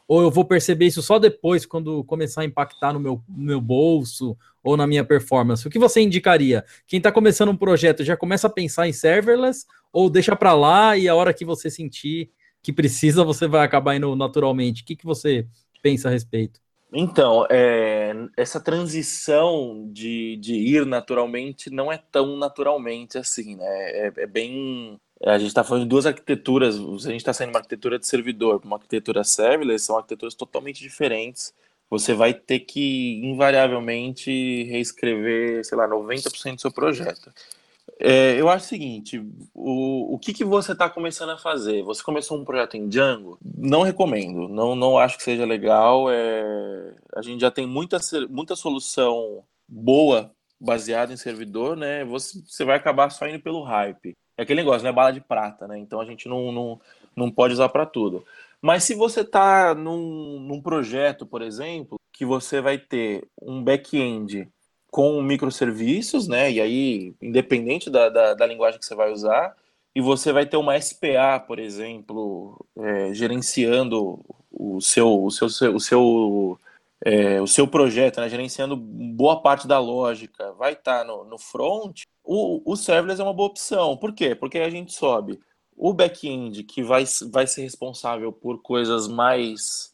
Ou eu vou perceber isso só depois, quando começar a impactar no meu bolso ou na minha performance? O que você indicaria? Quem está começando um projeto já começa a pensar em serverless ou deixa para lá e a hora que você sentir que precisa, você vai acabar indo naturalmente? O que você pensa a respeito? Então, essa transição de ir naturalmente não é tão naturalmente assim, né? É bem... A gente está falando de duas arquiteturas. Se a gente está saindo de uma arquitetura de servidor para uma arquitetura serverless, são arquiteturas totalmente diferentes. Você vai ter que, invariavelmente, reescrever, sei lá, 90% do seu projeto. Eu acho o seguinte, o que você está começando a fazer? Você começou um projeto em Django? Não recomendo, não acho que seja legal. A gente já tem muita solução boa baseada em servidor, né? Você vai acabar só indo pelo hype. É aquele negócio, não é bala de prata, né? Então a gente não pode usar para tudo. Mas se você está num projeto, por exemplo, que você vai ter um back-end com microserviços, né? E aí, independente da linguagem que você vai usar, e você vai ter uma SPA, por exemplo, gerenciando o seu projeto, né? Gerenciando boa parte da lógica, vai estar no front. O serverless é uma boa opção. Por quê? Porque a gente sobe o back-end, que vai ser responsável por coisas mais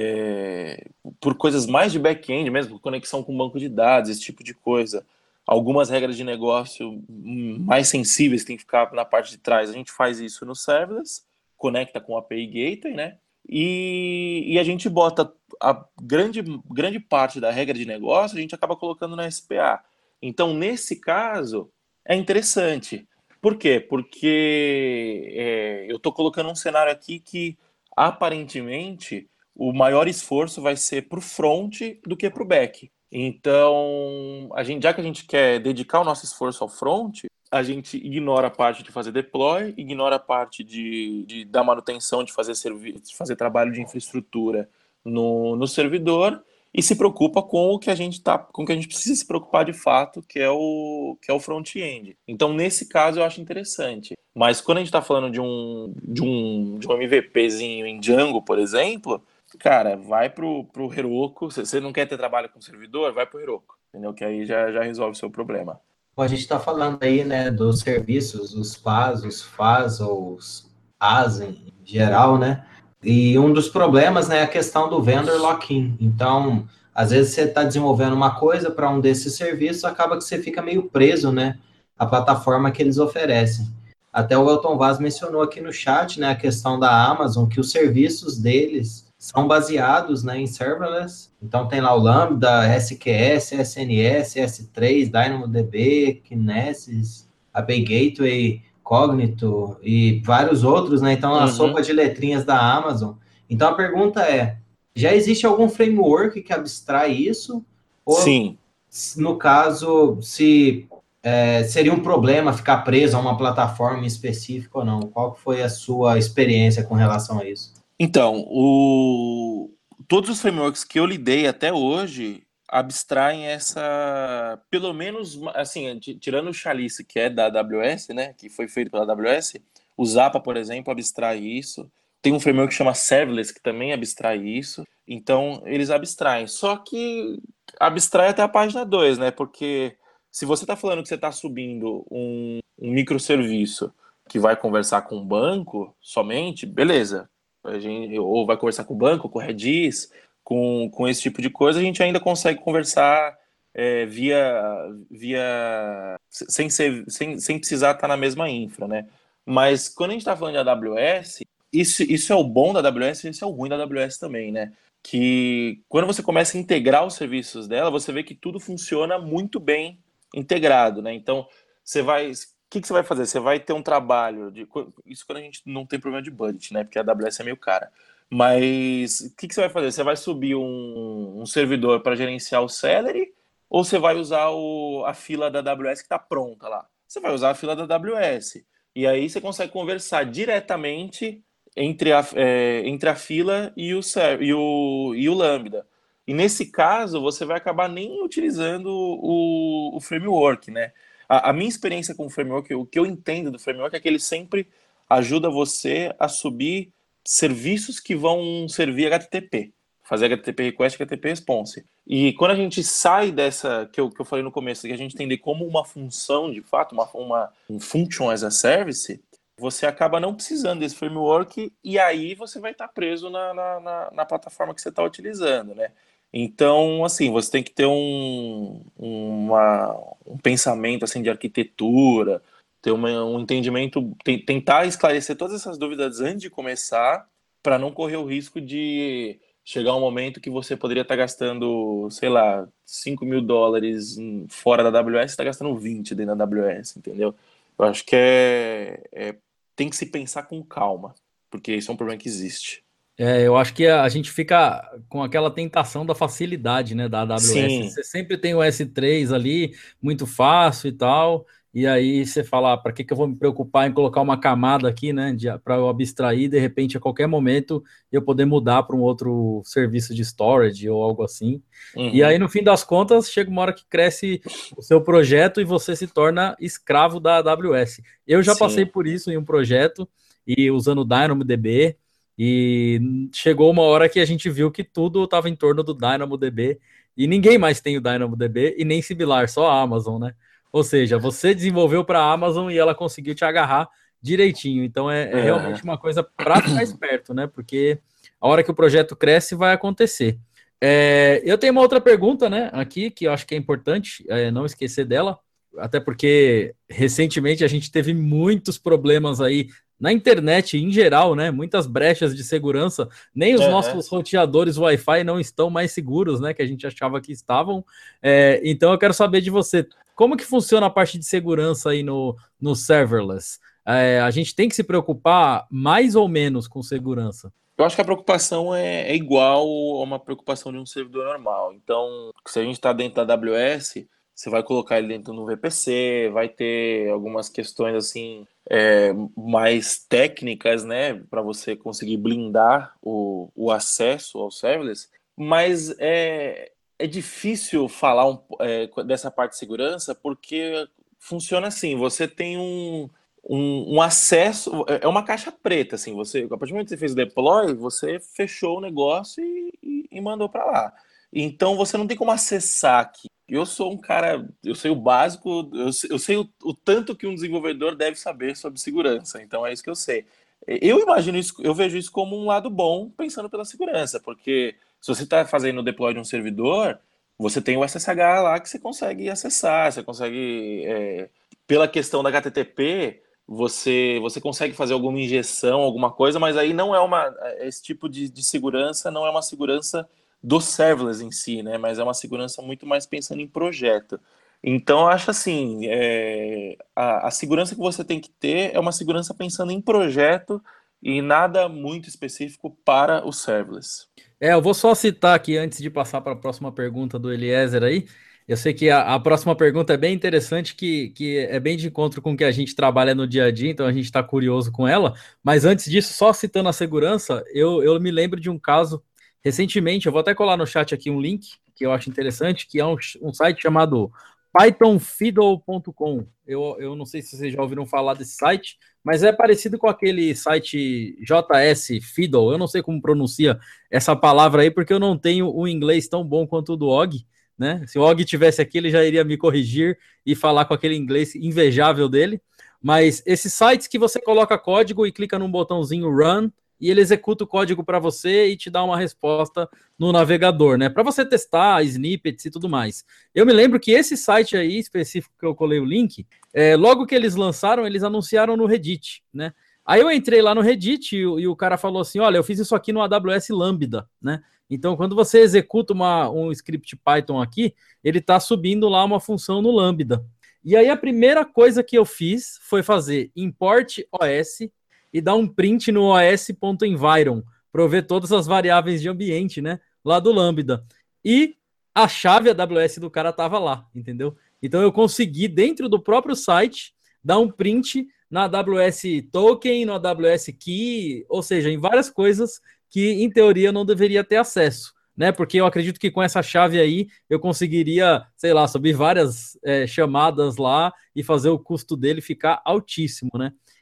de back-end mesmo, por conexão com banco de dados, esse tipo de coisa. Algumas regras de negócio mais sensíveis têm que ficar na parte de trás. A gente faz isso no serverless, conecta com a API Gateway, né? E a gente bota a grande parte da regra de negócio, a gente acaba colocando na SPA. Então, nesse caso, é interessante. Por quê? Porque eu estou colocando um cenário aqui que, aparentemente, o maior esforço vai ser para o front do que para o back. Então, já que a gente quer dedicar o nosso esforço ao front, a gente ignora a parte de fazer deploy, ignora a parte de dar manutenção, de fazer trabalho de infraestrutura no servidor e se preocupa com o que a gente precisa se preocupar de fato, que é o front-end. Então, nesse caso, eu acho interessante. Mas quando a gente está falando de um MVPzinho em Django, por exemplo, cara, vai pro Heroku. Você não quer ter trabalho com servidor? Vai pro Heroku, entendeu? Que aí já resolve o seu problema. A gente está falando aí, né, dos serviços, os PaaS, os FaaS, ou os AAS em geral, né? E um dos problemas, né, é a questão do vendor lock-in. Então, às vezes você está desenvolvendo uma coisa para um desses serviços, acaba que você fica meio preso, né, à plataforma que eles oferecem. Até o Elton Vaz mencionou aqui no chat, né, a questão da Amazon, que os serviços deles são baseados, né, em serverless. Então, tem lá o Lambda, SQS, SNS, S3, DynamoDB, Kinesis, API Gateway, Cognito e vários outros, né? Então, a sopa de letrinhas da Amazon. Então, a pergunta é, já existe algum framework que abstrai isso? Ou, sim, no caso, se seria um problema ficar preso a uma plataforma específica ou não? Qual foi a sua experiência com relação a isso? Então, todos os frameworks que eu lidei até hoje abstraem pelo menos, assim, tirando o Chalice, que é da AWS, né, que foi feito pela AWS, o Zappa, por exemplo, abstrai isso. Tem um framework que chama Serverless, que também abstrai isso. Então, eles abstraem. Só que abstrai até a página 2, né, porque se você está falando que você está subindo um microserviço que vai conversar com um banco somente, beleza. Ou vai conversar com o banco, com o Redis, com esse tipo de coisa, a gente ainda consegue conversar sem precisar estar na mesma infra, né? Mas quando a gente está falando de AWS, isso é o bom da AWS e isso é o ruim da AWS também, né? Que quando você começa a integrar os serviços dela, você vê que tudo funciona muito bem integrado, né? Então, o que você vai fazer? Você vai ter um trabalho isso quando a gente não tem problema de budget, né? Porque a AWS é meio cara. Mas o que você vai fazer? Você vai subir um servidor para gerenciar o Celery ou você vai usar a fila da AWS que está pronta lá? Você vai usar a fila da AWS. E aí você consegue conversar diretamente entre a fila e o Lambda. E nesse caso, você vai acabar nem utilizando o framework, né? A minha experiência com o framework, o que eu entendo do framework é que ele sempre ajuda você a subir serviços que vão servir HTTP. Fazer HTTP request e HTTP response. E quando a gente sai dessa, que eu falei no começo, que a gente entender como uma função, de fato, um function as a service, você acaba não precisando desse framework e aí você vai estar preso na plataforma que você está utilizando, né? Então, assim, você tem que ter um pensamento assim, de arquitetura, ter um entendimento, tentar esclarecer todas essas dúvidas antes de começar, para não correr o risco de chegar um momento que você poderia estar gastando, sei lá, $5.000 fora da AWS, você está gastando 20 dentro da AWS, entendeu? Eu acho que tem que se pensar com calma, porque isso é um problema que existe. Eu acho que a gente fica com aquela tentação da facilidade, né, da AWS. Sim. Você sempre tem o S3 ali, muito fácil e tal, e aí você fala, para que eu vou me preocupar em colocar uma camada aqui, né, para eu abstrair, de repente, a qualquer momento, eu poder mudar para um outro serviço de storage ou algo assim. Uhum. E aí, no fim das contas, chega uma hora que cresce o seu projeto e você se torna escravo da AWS. Eu já passei por isso em um projeto, e usando o DynamoDB, e chegou uma hora que a gente viu que tudo estava em torno do DynamoDB, e ninguém mais tem o DynamoDB, e nem similar, só a Amazon, né? Ou seja, você desenvolveu para a Amazon e ela conseguiu te agarrar direitinho. Então é realmente uma coisa para ficar esperto, né? Porque a hora que o projeto cresce, vai acontecer. Eu tenho uma outra pergunta, né, aqui, que eu acho que é importante não esquecer dela, até porque recentemente a gente teve muitos problemas aí na internet em geral, né? Muitas brechas de segurança. Nem os nossos roteadores Wi-Fi não estão mais seguros, né? Que a gente achava que estavam. Então eu quero saber de você, como que funciona a parte de segurança aí no serverless? A gente tem que se preocupar mais ou menos com segurança? Eu acho que a preocupação é igual a uma preocupação de um servidor normal. Então, se a gente está dentro da AWS, você vai colocar ele dentro do VPC, vai ter algumas questões assim mais técnicas, né, para você conseguir blindar o acesso ao serverless. Mas é difícil falar dessa parte de segurança porque funciona assim: você tem um acesso, é uma caixa preta, assim, a partir do momento que você fez o deploy, você fechou o negócio e mandou para lá. Então você não tem como acessar aqui. Eu sou um cara, eu sei o básico, eu sei o tanto que um desenvolvedor deve saber sobre segurança, então é isso que eu sei. Eu imagino isso, eu vejo isso como um lado bom, pensando pela segurança, porque se você está fazendo o deploy de um servidor, você tem o SSH lá que você consegue acessar, você consegue, pela questão da HTTP, você consegue fazer alguma injeção, alguma coisa, mas aí não é esse tipo de segurança, não é uma segurança do serverless em si, né? Mas é uma segurança muito mais pensando em projeto. Então, eu acho assim, a segurança que você tem que ter é uma segurança pensando em projeto e nada muito específico para o serverless. Eu vou só citar aqui, antes de passar para a próxima pergunta do Eliezer aí. Eu sei que a próxima pergunta é bem interessante, que é bem de encontro com o que a gente trabalha no dia a dia, então a gente está curioso com ela. Mas antes disso, só citando a segurança, eu me lembro de um caso recentemente. Eu vou até colar no chat aqui um link que eu acho interessante, que é um site chamado pythonfiddle.com. Eu não sei se vocês já ouviram falar desse site, mas é parecido com aquele site JS Fiddle. Eu não sei como pronuncia essa palavra aí, porque eu não tenho o inglês tão bom quanto o do Og, né? Se o Og tivesse aqui, ele já iria me corrigir e falar com aquele inglês invejável dele. Mas esses sites que você coloca código e clica num botãozinho Run, e ele executa o código para você e te dá uma resposta no navegador, né? Para você testar snippets e tudo mais. Eu me lembro que esse site aí específico que eu colei o link, logo que eles lançaram, eles anunciaram no Reddit, né? Aí eu entrei lá no Reddit e o cara falou assim: olha, eu fiz isso aqui no AWS Lambda, né? Então, quando você executa um script Python aqui, ele está subindo lá uma função no Lambda. E aí a primeira coisa que eu fiz foi fazer import OS e dar um print no os.environ para eu ver todas as variáveis de ambiente, né, lá do Lambda. E a chave AWS do cara estava lá, entendeu? Então eu consegui, dentro do próprio site, dar um print na AWS Token, no AWS Key, ou seja, em várias coisas que, em teoria, eu não deveria ter acesso, né? Porque eu acredito que com essa chave aí eu conseguiria, sei lá, subir várias chamadas lá e fazer o custo dele ficar altíssimo, né?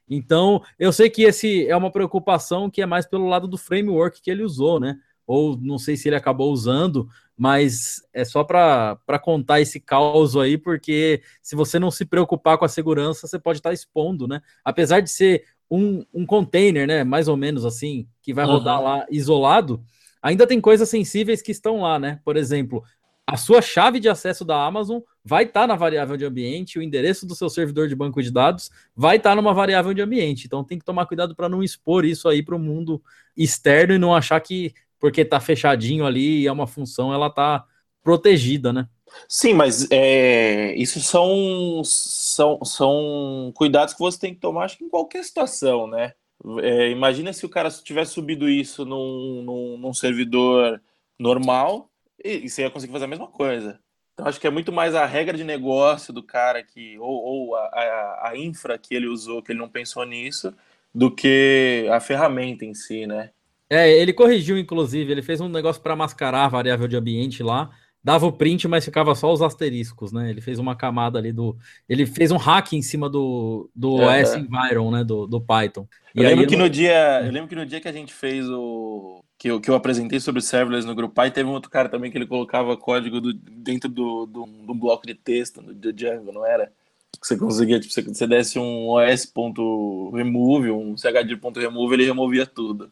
Então, eu sei que esse é uma preocupação que é mais pelo lado do framework que ele usou, né? Ou não sei se ele acabou usando, mas é só para contar esse caos aí, porque se você não se preocupar com a segurança, você pode estar expondo, né? Apesar de ser um container, né? Mais ou menos assim, que vai rodar lá isolado, ainda tem coisas sensíveis que estão lá, né? Por exemplo, a sua chave de acesso da Amazon vai estar na variável de ambiente, o endereço do seu servidor de banco de dados vai estar numa variável de ambiente. Então tem que tomar cuidado para não expor isso aí para o mundo externo e não achar que porque tá fechadinho ali e é uma função, ela tá protegida, né? Sim, mas isso são cuidados que você tem que tomar, acho que em qualquer situação, né? Imagina se o cara tivesse subido isso num servidor normal e você ia conseguir fazer a mesma coisa. Então, acho que é muito mais a regra de negócio do cara ou a infra que ele usou, que ele não pensou nisso, do que a ferramenta em si, né? Ele corrigiu, inclusive, ele fez um negócio para mascarar a variável de ambiente lá, dava o print, mas ficava só os asteriscos, né? Ele fez uma camada ali ele fez um hack em cima do OS Environ, né? Do Python. Eu lembro que no dia que a gente fez que eu apresentei sobre serverless no GruPy, teve um outro cara também que ele colocava código dentro do bloco de texto do Django, não era? Que você conseguia, tipo, você desse um os.remove, um chd.remove, ele removia tudo.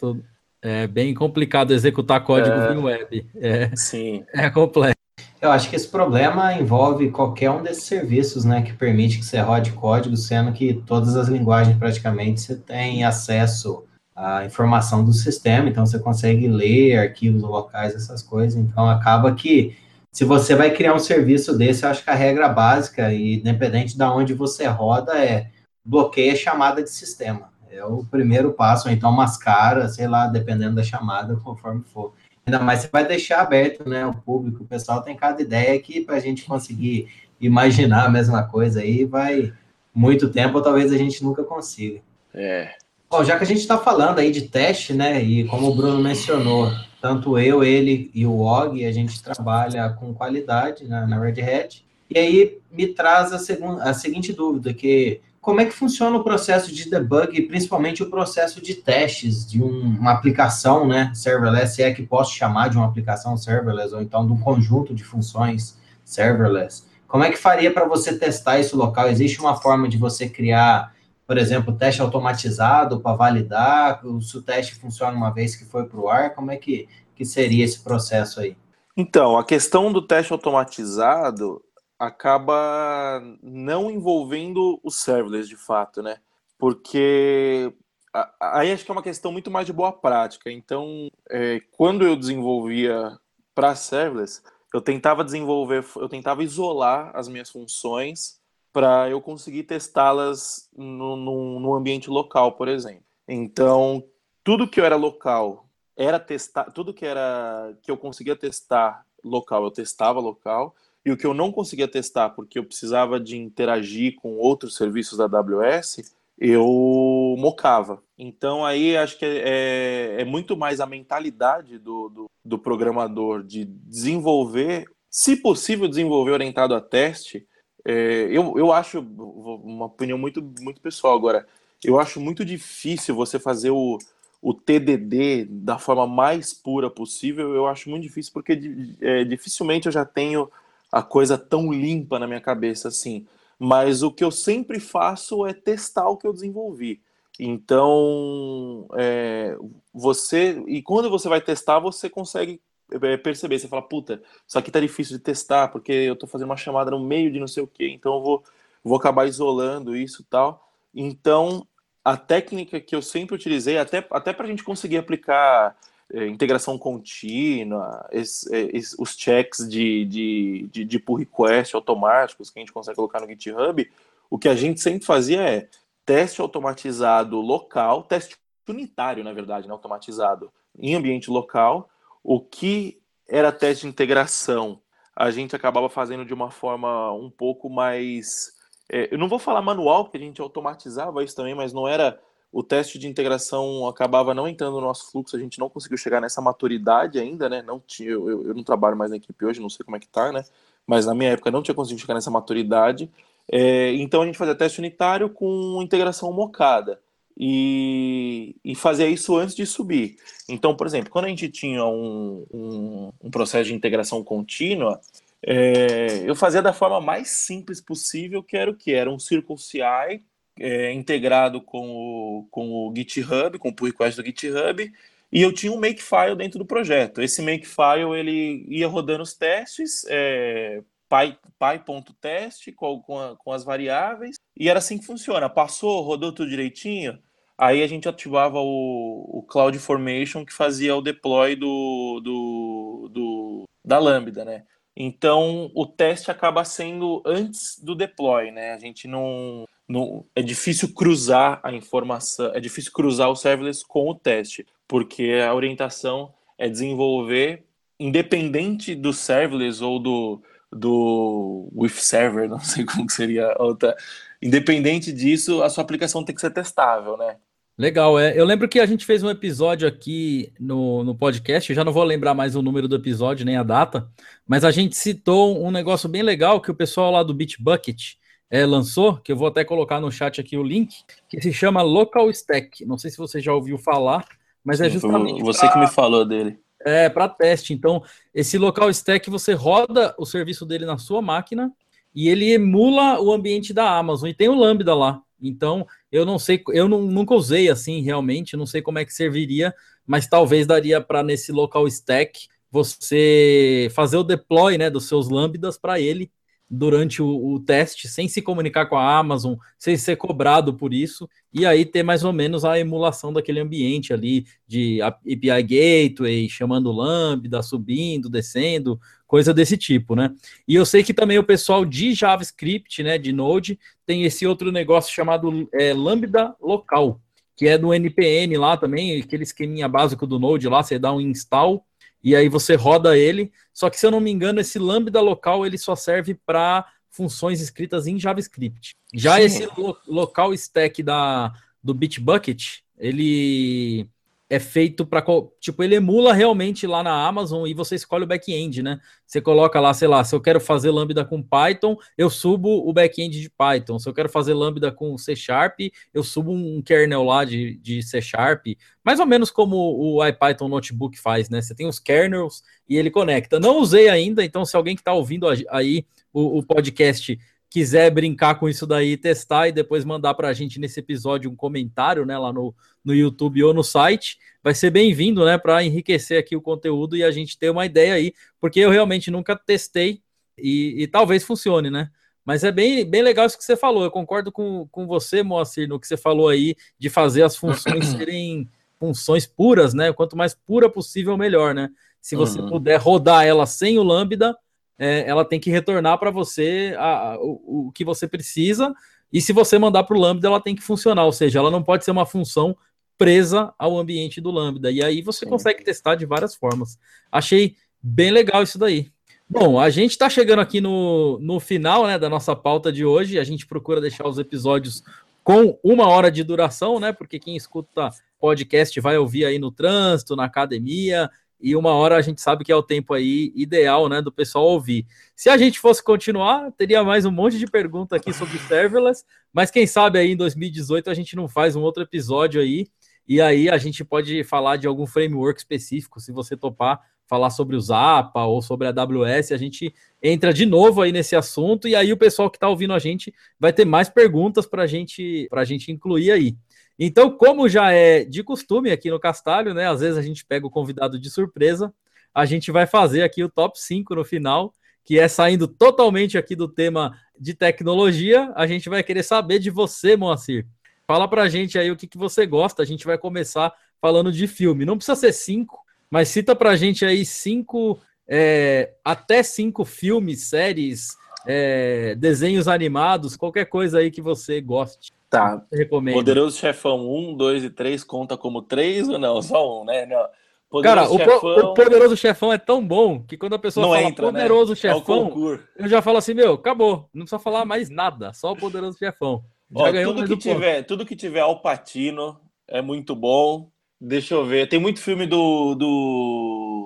É bem complicado executar código via web. Sim. É complexo. Eu acho que esse problema envolve qualquer um desses serviços, né, que permite que você rode código, sendo que todas as linguagens praticamente você tem acesso à informação do sistema, então você consegue ler arquivos locais, essas coisas. Então acaba que se você vai criar um serviço desse, eu acho que a regra básica, e independente de onde você roda, é bloqueia a chamada de sistema. É o primeiro passo, ou então mascara, sei lá, dependendo da chamada, conforme for. Ainda mais você vai deixar aberto, né, o público, o pessoal tem cada ideia que para a gente conseguir imaginar a mesma coisa aí vai muito tempo, ou talvez a gente nunca consiga. Bom, já que a gente está falando aí de teste, né, e como o Bruno mencionou, tanto eu, ele e o Og, a gente trabalha com qualidade na Red Hat, e aí me traz a seguinte dúvida, que como é que funciona o processo de debug, principalmente o processo de testes de uma aplicação, né, serverless, se é que posso chamar de uma aplicação serverless, ou então de um conjunto de funções serverless. Como é que faria para você testar esse local? Existe uma forma de você criar, por exemplo, teste automatizado para validar, se o teste funciona uma vez que foi para o ar, como é que seria esse processo aí? Então, a questão do teste automatizado acaba não envolvendo o serverless de fato, né? Porque aí acho que é uma questão muito mais de boa prática. Então, quando eu desenvolvia para serverless, eu tentava isolar as minhas funções para eu conseguir testá-las no ambiente local, por exemplo. Então, tudo que era local era testar, tudo que eu conseguia testar local, eu testava local. E o que eu não conseguia testar, porque eu precisava de interagir com outros serviços da AWS, eu mocava. Então aí acho que é muito mais a mentalidade do programador de desenvolver, se possível desenvolver orientado a teste. Eu acho, uma opinião muito, muito pessoal agora, eu acho muito difícil você fazer o TDD da forma mais pura possível. Eu acho muito difícil porque dificilmente eu já tenho a coisa tão limpa na minha cabeça assim. Mas o que eu sempre faço é testar o que eu desenvolvi. Então, e quando você vai testar, você consegue perceber. Você fala, puta, isso aqui tá difícil de testar, porque eu tô fazendo uma chamada no meio de não sei o quê, então eu vou acabar isolando isso e tal. Então, a técnica que eu sempre utilizei, até para a gente conseguir aplicar integração contínua, os checks de pull request automáticos que a gente consegue colocar no GitHub, o que a gente sempre fazia é teste automatizado local, teste unitário, na verdade, né, automatizado em ambiente local. O que era teste de integração, a gente acabava fazendo de uma forma um pouco mais... eu não vou falar manual, porque a gente automatizava isso também, mas não era... O teste de integração acabava não entrando no nosso fluxo, a gente não conseguiu chegar nessa maturidade ainda, né? Não tinha, eu não trabalho mais na equipe hoje, não sei como é que tá, né? Mas na minha época não tinha conseguido chegar nessa maturidade. Então a gente fazia teste unitário com integração mocada. e fazia isso antes de subir. Então, por exemplo, quando a gente tinha um processo de integração contínua, eu fazia da forma mais simples possível, que era um Circle CI integrado com o GitHub, com o pull request do GitHub, e eu tinha um makefile dentro do projeto. Esse makefile ele ia rodando os testes, py.test com as variáveis, e era assim que funciona. Passou, rodou tudo direitinho, aí a gente ativava o CloudFormation, que fazia o deploy da Lambda, né? Então, o teste acaba sendo antes do deploy, né? A gente não é difícil cruzar a informação, é difícil cruzar o serverless com o teste, porque a orientação é desenvolver, independente do serverless ou do with server, não sei como que seria outra. Independente disso, a sua aplicação tem que ser testável, né? Legal, eu lembro que a gente fez um episódio aqui no podcast, eu já não vou lembrar mais o número do episódio, nem a data, mas a gente citou um negócio bem legal que o pessoal lá do Bitbucket lançou, que eu vou até colocar no chat aqui o link, que se chama Local Stack. Não sei se você já ouviu falar, mas Sim, é justamente você que me falou dele. Para teste. Então, esse Local Stack, você roda o serviço dele na sua máquina e ele emula o ambiente da Amazon, e tem o Lambda lá. Então, eu não sei, nunca usei assim realmente, não sei como é que serviria, mas talvez daria para nesse Local Stack você fazer o deploy, né, dos seus Lambdas para ele durante o teste, sem se comunicar com a Amazon, sem ser cobrado por isso, e aí ter mais ou menos a emulação daquele ambiente ali, de API Gateway, chamando Lambda, subindo, descendo, coisa desse tipo, né? E eu sei que também o pessoal de JavaScript, né, de Node, tem esse outro negócio chamado Lambda Local, que é do NPM lá também, aquele esqueminha básico do Node lá, você dá um install, e aí você roda ele, só que se eu não me engano, esse Lambda local, ele só serve para funções escritas em JavaScript. Já esse local stack do Bitbucket, ele é feito para, tipo, ele emula realmente lá na Amazon e você escolhe o back-end, né? Você coloca lá, sei lá, se eu quero fazer Lambda com Python, eu subo o back-end de Python. Se eu quero fazer Lambda com C#, eu subo um kernel lá de C#, mais ou menos como o IPython Notebook faz, né? Você tem os kernels e ele conecta. Não usei ainda, então se alguém que está ouvindo aí o podcast quiser brincar com isso daí, testar e depois mandar para a gente nesse episódio um comentário, né, lá no YouTube ou no site, vai ser bem-vindo, né, para enriquecer aqui o conteúdo e a gente ter uma ideia aí, porque eu realmente nunca testei e talvez funcione, né? Mas é bem legal isso que você falou, eu concordo com você, Moacir, no que você falou aí de fazer as funções serem funções puras, né? Quanto mais pura possível, melhor, né? Se você puder rodar ela sem o Lambda, ela tem que retornar para você o que você precisa, e se você mandar para o Lambda, ela tem que funcionar, ou seja, ela não pode ser uma função presa ao ambiente do Lambda, e aí você consegue testar de várias formas. Achei bem legal isso daí. Bom, a gente está chegando aqui no final, né, da nossa pauta de hoje, a gente procura deixar os episódios com 1 hora de duração, né, porque quem escuta podcast vai ouvir aí no trânsito, na academia, e 1 hora a gente sabe que é o tempo aí ideal, né, do pessoal ouvir. Se a gente fosse continuar, teria mais um monte de pergunta aqui sobre serverless, mas quem sabe aí em 2018 a gente não faz um outro episódio aí, e aí a gente pode falar de algum framework específico, se você topar falar sobre o Zappa ou sobre a AWS, a gente entra de novo aí nesse assunto, e aí o pessoal que está ouvindo a gente vai ter mais perguntas para a gente incluir aí. Então, como já é de costume aqui no Castalho, né? Às vezes a gente pega o convidado de surpresa, a gente vai fazer aqui o top 5 no final, que é saindo totalmente aqui do tema de tecnologia. A gente vai querer saber de você, Moacir. Fala pra gente aí o que você gosta. A gente vai começar falando de filme. Não precisa ser 5, mas cita pra gente aí 5, até 5 filmes, séries, desenhos animados, qualquer coisa aí que você goste. Tá. Poderoso Chefão 1, 2 e 3 conta como 3 ou não? Só 1, né? Não. Cara, o Poderoso Chefão é tão bom que quando a pessoa fala entra, Poderoso né? Chefão, eu já falo assim, acabou. Não precisa falar mais nada, só o Poderoso Chefão. Já ganhou tudo que tiver Al Pacino é muito bom. Deixa eu ver. Tem muito filme do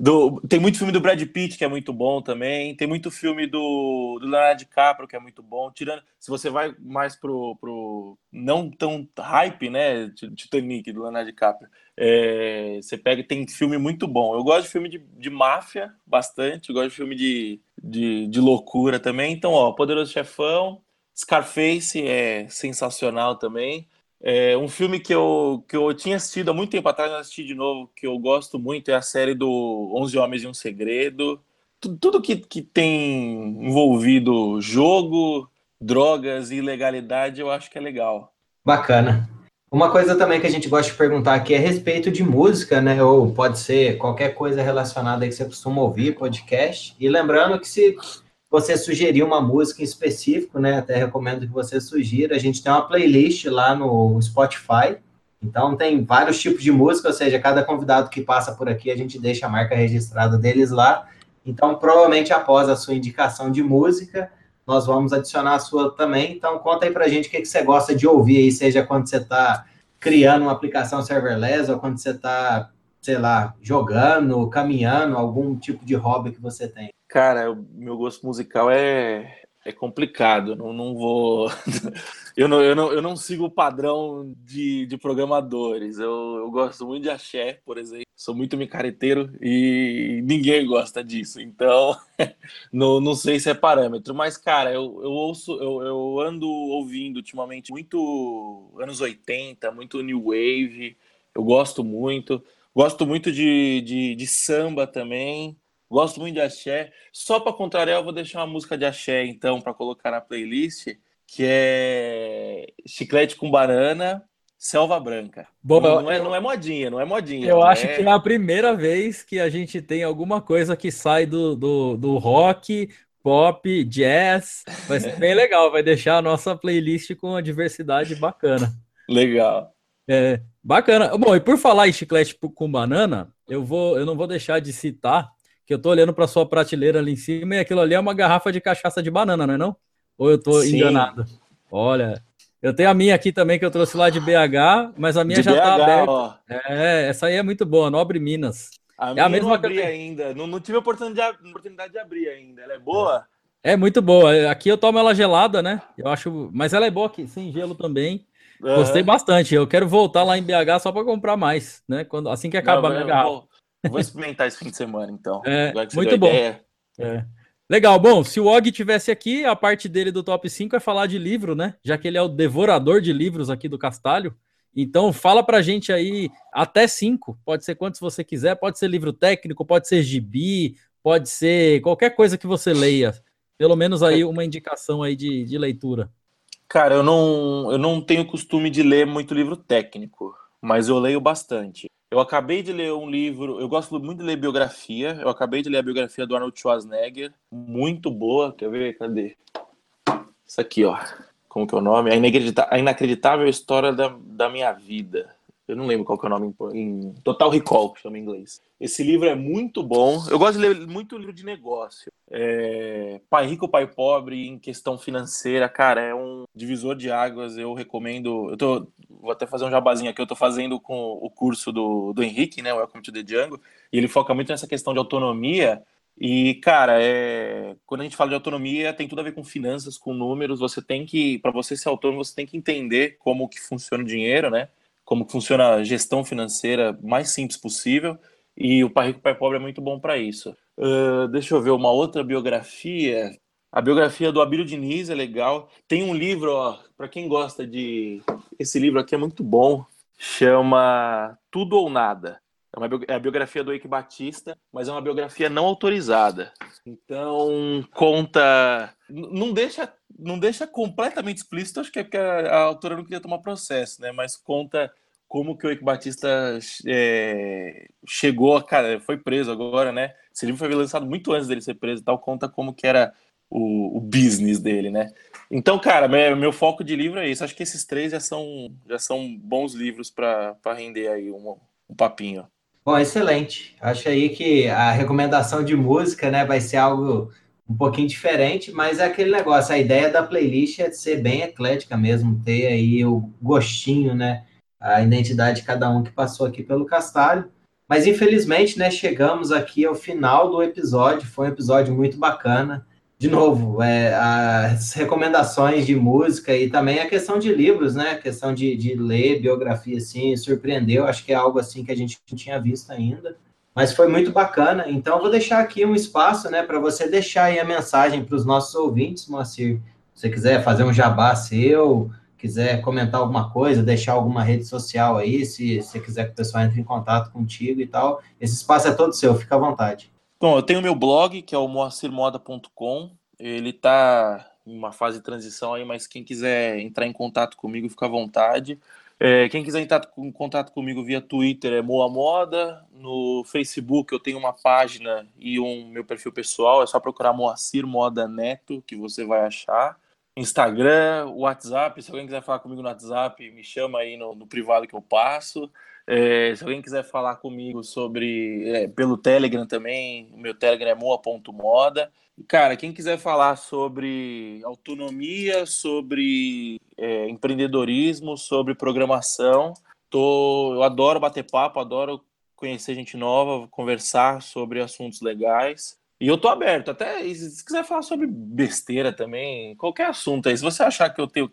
Tem muito filme do Brad Pitt que é muito bom também. Tem muito filme do Leonardo DiCaprio que é muito bom. Tirando, se você vai mais pro não tão hype, né? Titanic do Leonardo DiCaprio. Você pega e tem filme muito bom. Eu gosto de filme de máfia bastante. Eu gosto de filme de loucura também. Então, ó, Poderoso Chefão, Scarface é sensacional também. Um filme que eu tinha assistido há muito tempo atrás, eu assisti de novo, que eu gosto muito, é a série do 11 Homens e um Segredo. Tudo que tem envolvido jogo, drogas e ilegalidade, eu acho que é legal. Bacana. Uma coisa também que a gente gosta de perguntar aqui é a respeito de música, né? Ou pode ser qualquer coisa relacionada aí que você costuma ouvir, podcast. E lembrando que se você sugerir uma música em específico, né? Até recomendo que você sugira. A gente tem uma playlist lá no Spotify. Então, tem vários tipos de música, ou seja, cada convidado que passa por aqui, a gente deixa a marca registrada deles lá. Então, provavelmente, após a sua indicação de música, nós vamos adicionar a sua também. Então, conta aí pra gente o que você gosta de ouvir aí, seja quando você está criando uma aplicação serverless ou quando você está, sei lá, jogando, caminhando, algum tipo de hobby que você tem. Cara, meu gosto musical é complicado. Não vou. Eu não sigo o padrão de programadores. Eu gosto muito de axé, por exemplo. Sou muito micareteiro e ninguém gosta disso. Então, não sei se é parâmetro. Mas, cara, eu ando ouvindo ultimamente muito anos 80, muito New Wave. Eu gosto muito. Gosto muito de samba também. Gosto muito de axé. Só para contrariar, eu vou deixar uma música de axé, então, para colocar na playlist, que é Chiclete com Banana, Selva Branca. Bom, não é modinha, não é modinha. Eu acho que é a primeira vez que a gente tem alguma coisa que sai do rock, pop, jazz. Vai ser bem legal, vai deixar a nossa playlist com uma diversidade bacana. Legal. Bacana. Bom, e por falar em chiclete com banana, eu não vou deixar de citar que eu tô olhando para sua prateleira ali em cima e aquilo ali é uma garrafa de cachaça de banana, não é não? Ou eu tô enganado? Olha, eu tenho a minha aqui também que eu trouxe lá de BH, mas a minha já tá aberta. Ó. Essa aí é muito boa, Nobre Minas. A minha mesma não abri ainda, não tive a oportunidade de abrir ainda. Ela é boa? É muito boa. Aqui eu tomo ela gelada, né? Eu acho, mas ela é boa aqui, sem gelo também. Gostei bastante. Eu quero voltar lá em BH só para comprar mais, né? Assim que acabar a minha garrafa. Vou experimentar esse fim de semana, então. Muito bom. Legal. Bom, se o Og tivesse aqui, a parte dele do top 5 é falar de livro, né? Já que ele é o devorador de livros aqui do Castalho. Então, fala pra gente aí até 5. Pode ser quantos você quiser. Pode ser livro técnico, pode ser gibi, pode ser qualquer coisa que você leia. Pelo menos aí uma indicação aí de leitura. Cara, eu não tenho costume de ler muito livro técnico, mas eu leio bastante. Eu acabei de ler um livro, eu gosto muito de ler biografia, eu acabei de ler a biografia do Arnold Schwarzenegger, muito boa, quer ver? Cadê? Isso aqui, ó. Como que é o nome? A Inacreditável História da Minha Vida. Eu não lembro qual que é o nome em Total Recall, que chama em inglês. Esse livro é muito bom. Eu gosto de ler muito livro de negócio. Pai Rico, Pai Pobre, em questão financeira, cara, é um divisor de águas. Eu recomendo. Vou até fazer um jabazinho aqui. Eu tô fazendo com o curso do Henrique, né? O Welcome to the Jungle. E ele foca muito nessa questão de autonomia. E, cara, quando a gente fala de autonomia, tem tudo a ver com finanças, com números. Para você ser autônomo, você tem que entender como que funciona o dinheiro, né? Como que funciona a gestão financeira mais simples possível, e o Pai Rico, Pai Pobre é muito bom para isso. Deixa eu ver uma outra biografia. A biografia do Abílio Diniz é legal. Tem um livro, para quem gosta esse livro aqui é muito bom, chama Tudo ou Nada. É a biografia do Eike Batista, mas é uma biografia não autorizada. Então, não deixa completamente explícito, acho que é porque a autora não queria tomar processo, né? Mas conta como que o Eike Batista chegou, cara, foi preso agora, né? Esse livro foi lançado muito antes dele ser preso e tal, conta como que era o business dele, né? Então, cara, meu foco de livro é isso. Acho que esses 3 já são bons livros para render aí um papinho. Bom, excelente. Acho aí que a recomendação de música, né, vai ser algo um pouquinho diferente, mas é aquele negócio, a ideia da playlist é de ser bem eclética mesmo, ter aí o gostinho, né, a identidade de cada um que passou aqui pelo Castalho. Mas infelizmente, né, chegamos aqui ao final do episódio. Foi um episódio muito bacana. De novo, as recomendações de música e também a questão de livros, né? A questão de ler biografia, assim, surpreendeu. Acho que é algo assim que a gente não tinha visto ainda. Mas foi muito bacana. Então, eu vou deixar aqui um espaço, né, para você deixar aí a mensagem para os nossos ouvintes, Moacir. Se você quiser fazer um jabá seu, quiser comentar alguma coisa, deixar alguma rede social aí, se você quiser que o pessoal entre em contato contigo e tal, esse espaço é todo seu, fica à vontade. Bom, eu tenho meu blog, que é o moacirmoda.com. Ele está em uma fase de transição aí, mas quem quiser entrar em contato comigo, fica à vontade. Quem quiser entrar em contato comigo via Twitter é Moa Moda. No Facebook eu tenho uma página e meu perfil pessoal, é só procurar Moacir Moda Neto, que você vai achar. Instagram, WhatsApp, se alguém quiser falar comigo no WhatsApp, me chama aí no privado que eu passo. Se alguém quiser falar comigo pelo Telegram também, o meu Telegram é moa.moda. Cara, quem quiser falar sobre autonomia, sobre empreendedorismo, sobre programação, eu adoro bater papo, adoro conhecer gente nova, conversar sobre assuntos legais. E eu tô aberto, até se quiser falar sobre besteira também, qualquer assunto aí. Se você achar que eu tenho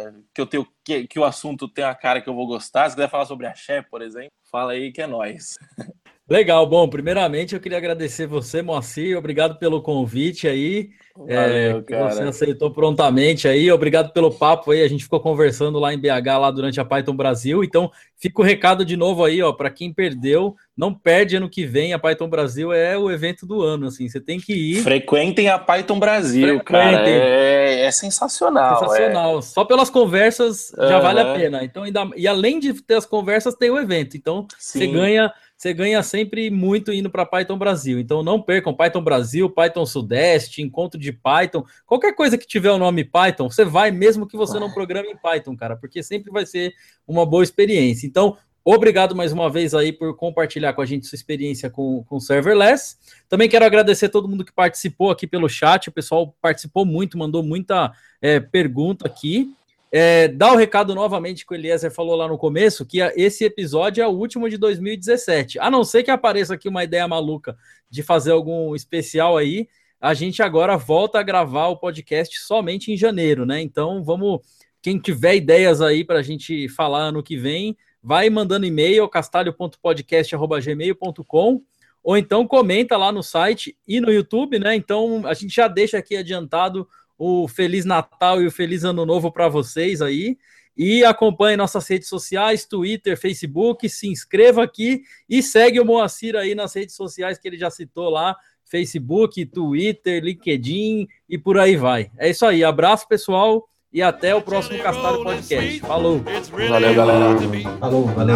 que o assunto tem a cara que eu vou gostar, se quiser falar sobre axé, por exemplo, fala aí que é nóis. Legal, bom, primeiramente eu queria agradecer você, Moacir, obrigado pelo convite aí. Valeu, que cara. você aceitou prontamente aí, obrigado pelo papo aí, a gente ficou conversando lá em BH, lá durante a Python Brasil, então fica o recado de novo aí, ó, para quem perdeu, não perde ano que vem, a Python Brasil é o evento do ano, assim, você tem que ir. Frequentem a Python Brasil, cara, é sensacional. Sensacional, só pelas conversas já vale a pena, então, e além de ter as conversas, tem o evento, então você ganha sempre muito indo para Python Brasil. Então não percam Python Brasil, Python Sudeste, Encontro de Python, qualquer coisa que tiver o nome Python, você vai mesmo que você não programe em Python, cara, porque sempre vai ser uma boa experiência. Então, obrigado mais uma vez aí por compartilhar com a gente sua experiência com Serverless. Também quero agradecer a todo mundo que participou aqui pelo chat, o pessoal participou muito, mandou muita pergunta aqui. Dá o recado novamente que o Eliezer falou lá no começo, que esse episódio é o último de 2017. A não ser que apareça aqui uma ideia maluca de fazer algum especial aí, a gente agora volta a gravar o podcast somente em janeiro, né? Então, quem tiver ideias aí para a gente falar ano que vem, vai mandando e-mail, castalho.podcast@gmail.com, ou então comenta lá no site e no YouTube, né? Então, a gente já deixa aqui adiantado o Feliz Natal e o Feliz Ano Novo para vocês aí. E acompanhe nossas redes sociais, Twitter, Facebook, se inscreva aqui e segue o Moacir aí nas redes sociais que ele já citou lá, Facebook, Twitter, LinkedIn e por aí vai. É isso aí, abraço pessoal e até o próximo Castalho Podcast. Falou! Valeu, galera! Falou, valeu!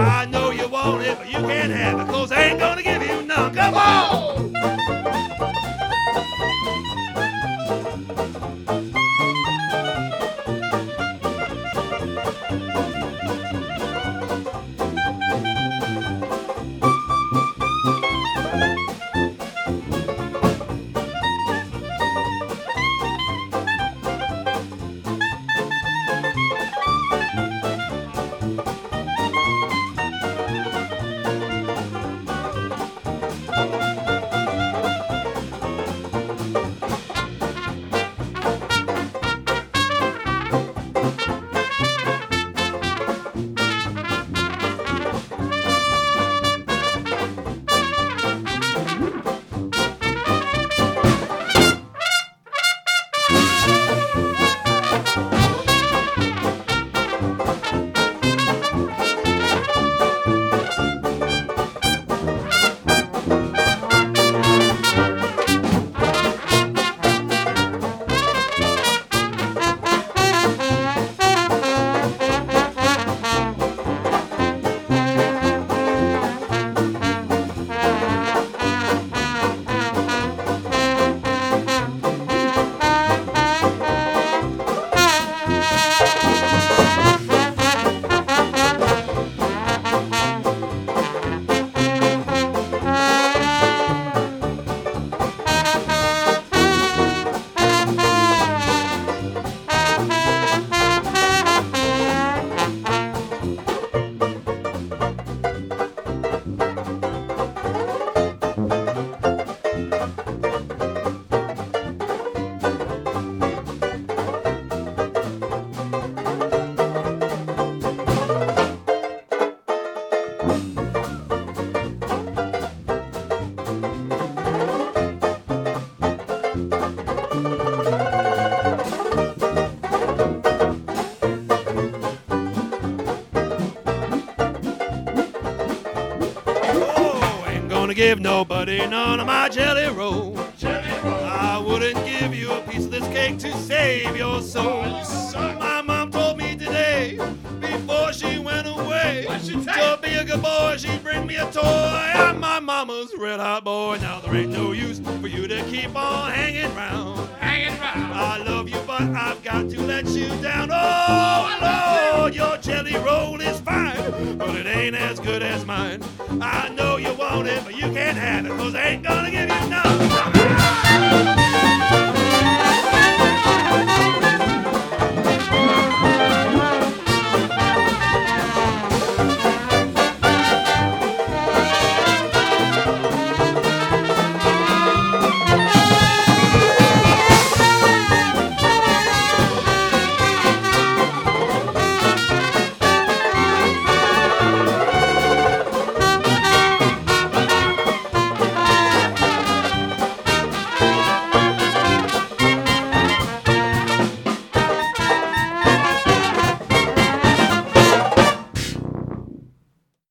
give nobody none of my jelly roll. I wouldn't give you a piece of this cake to save your soul. My mom told me today, before she went away, to be a good boy, she'd bring me a toy. I'm my mama's red hot boy. Now there ain't no use for you to keep on hanging round. I love you, but I've got to let you down. Oh, Lord, your jelly roll is fine, but it ain't as good as mine. I know you want it, but you can't have it, 'cause I ain't gonna give you none.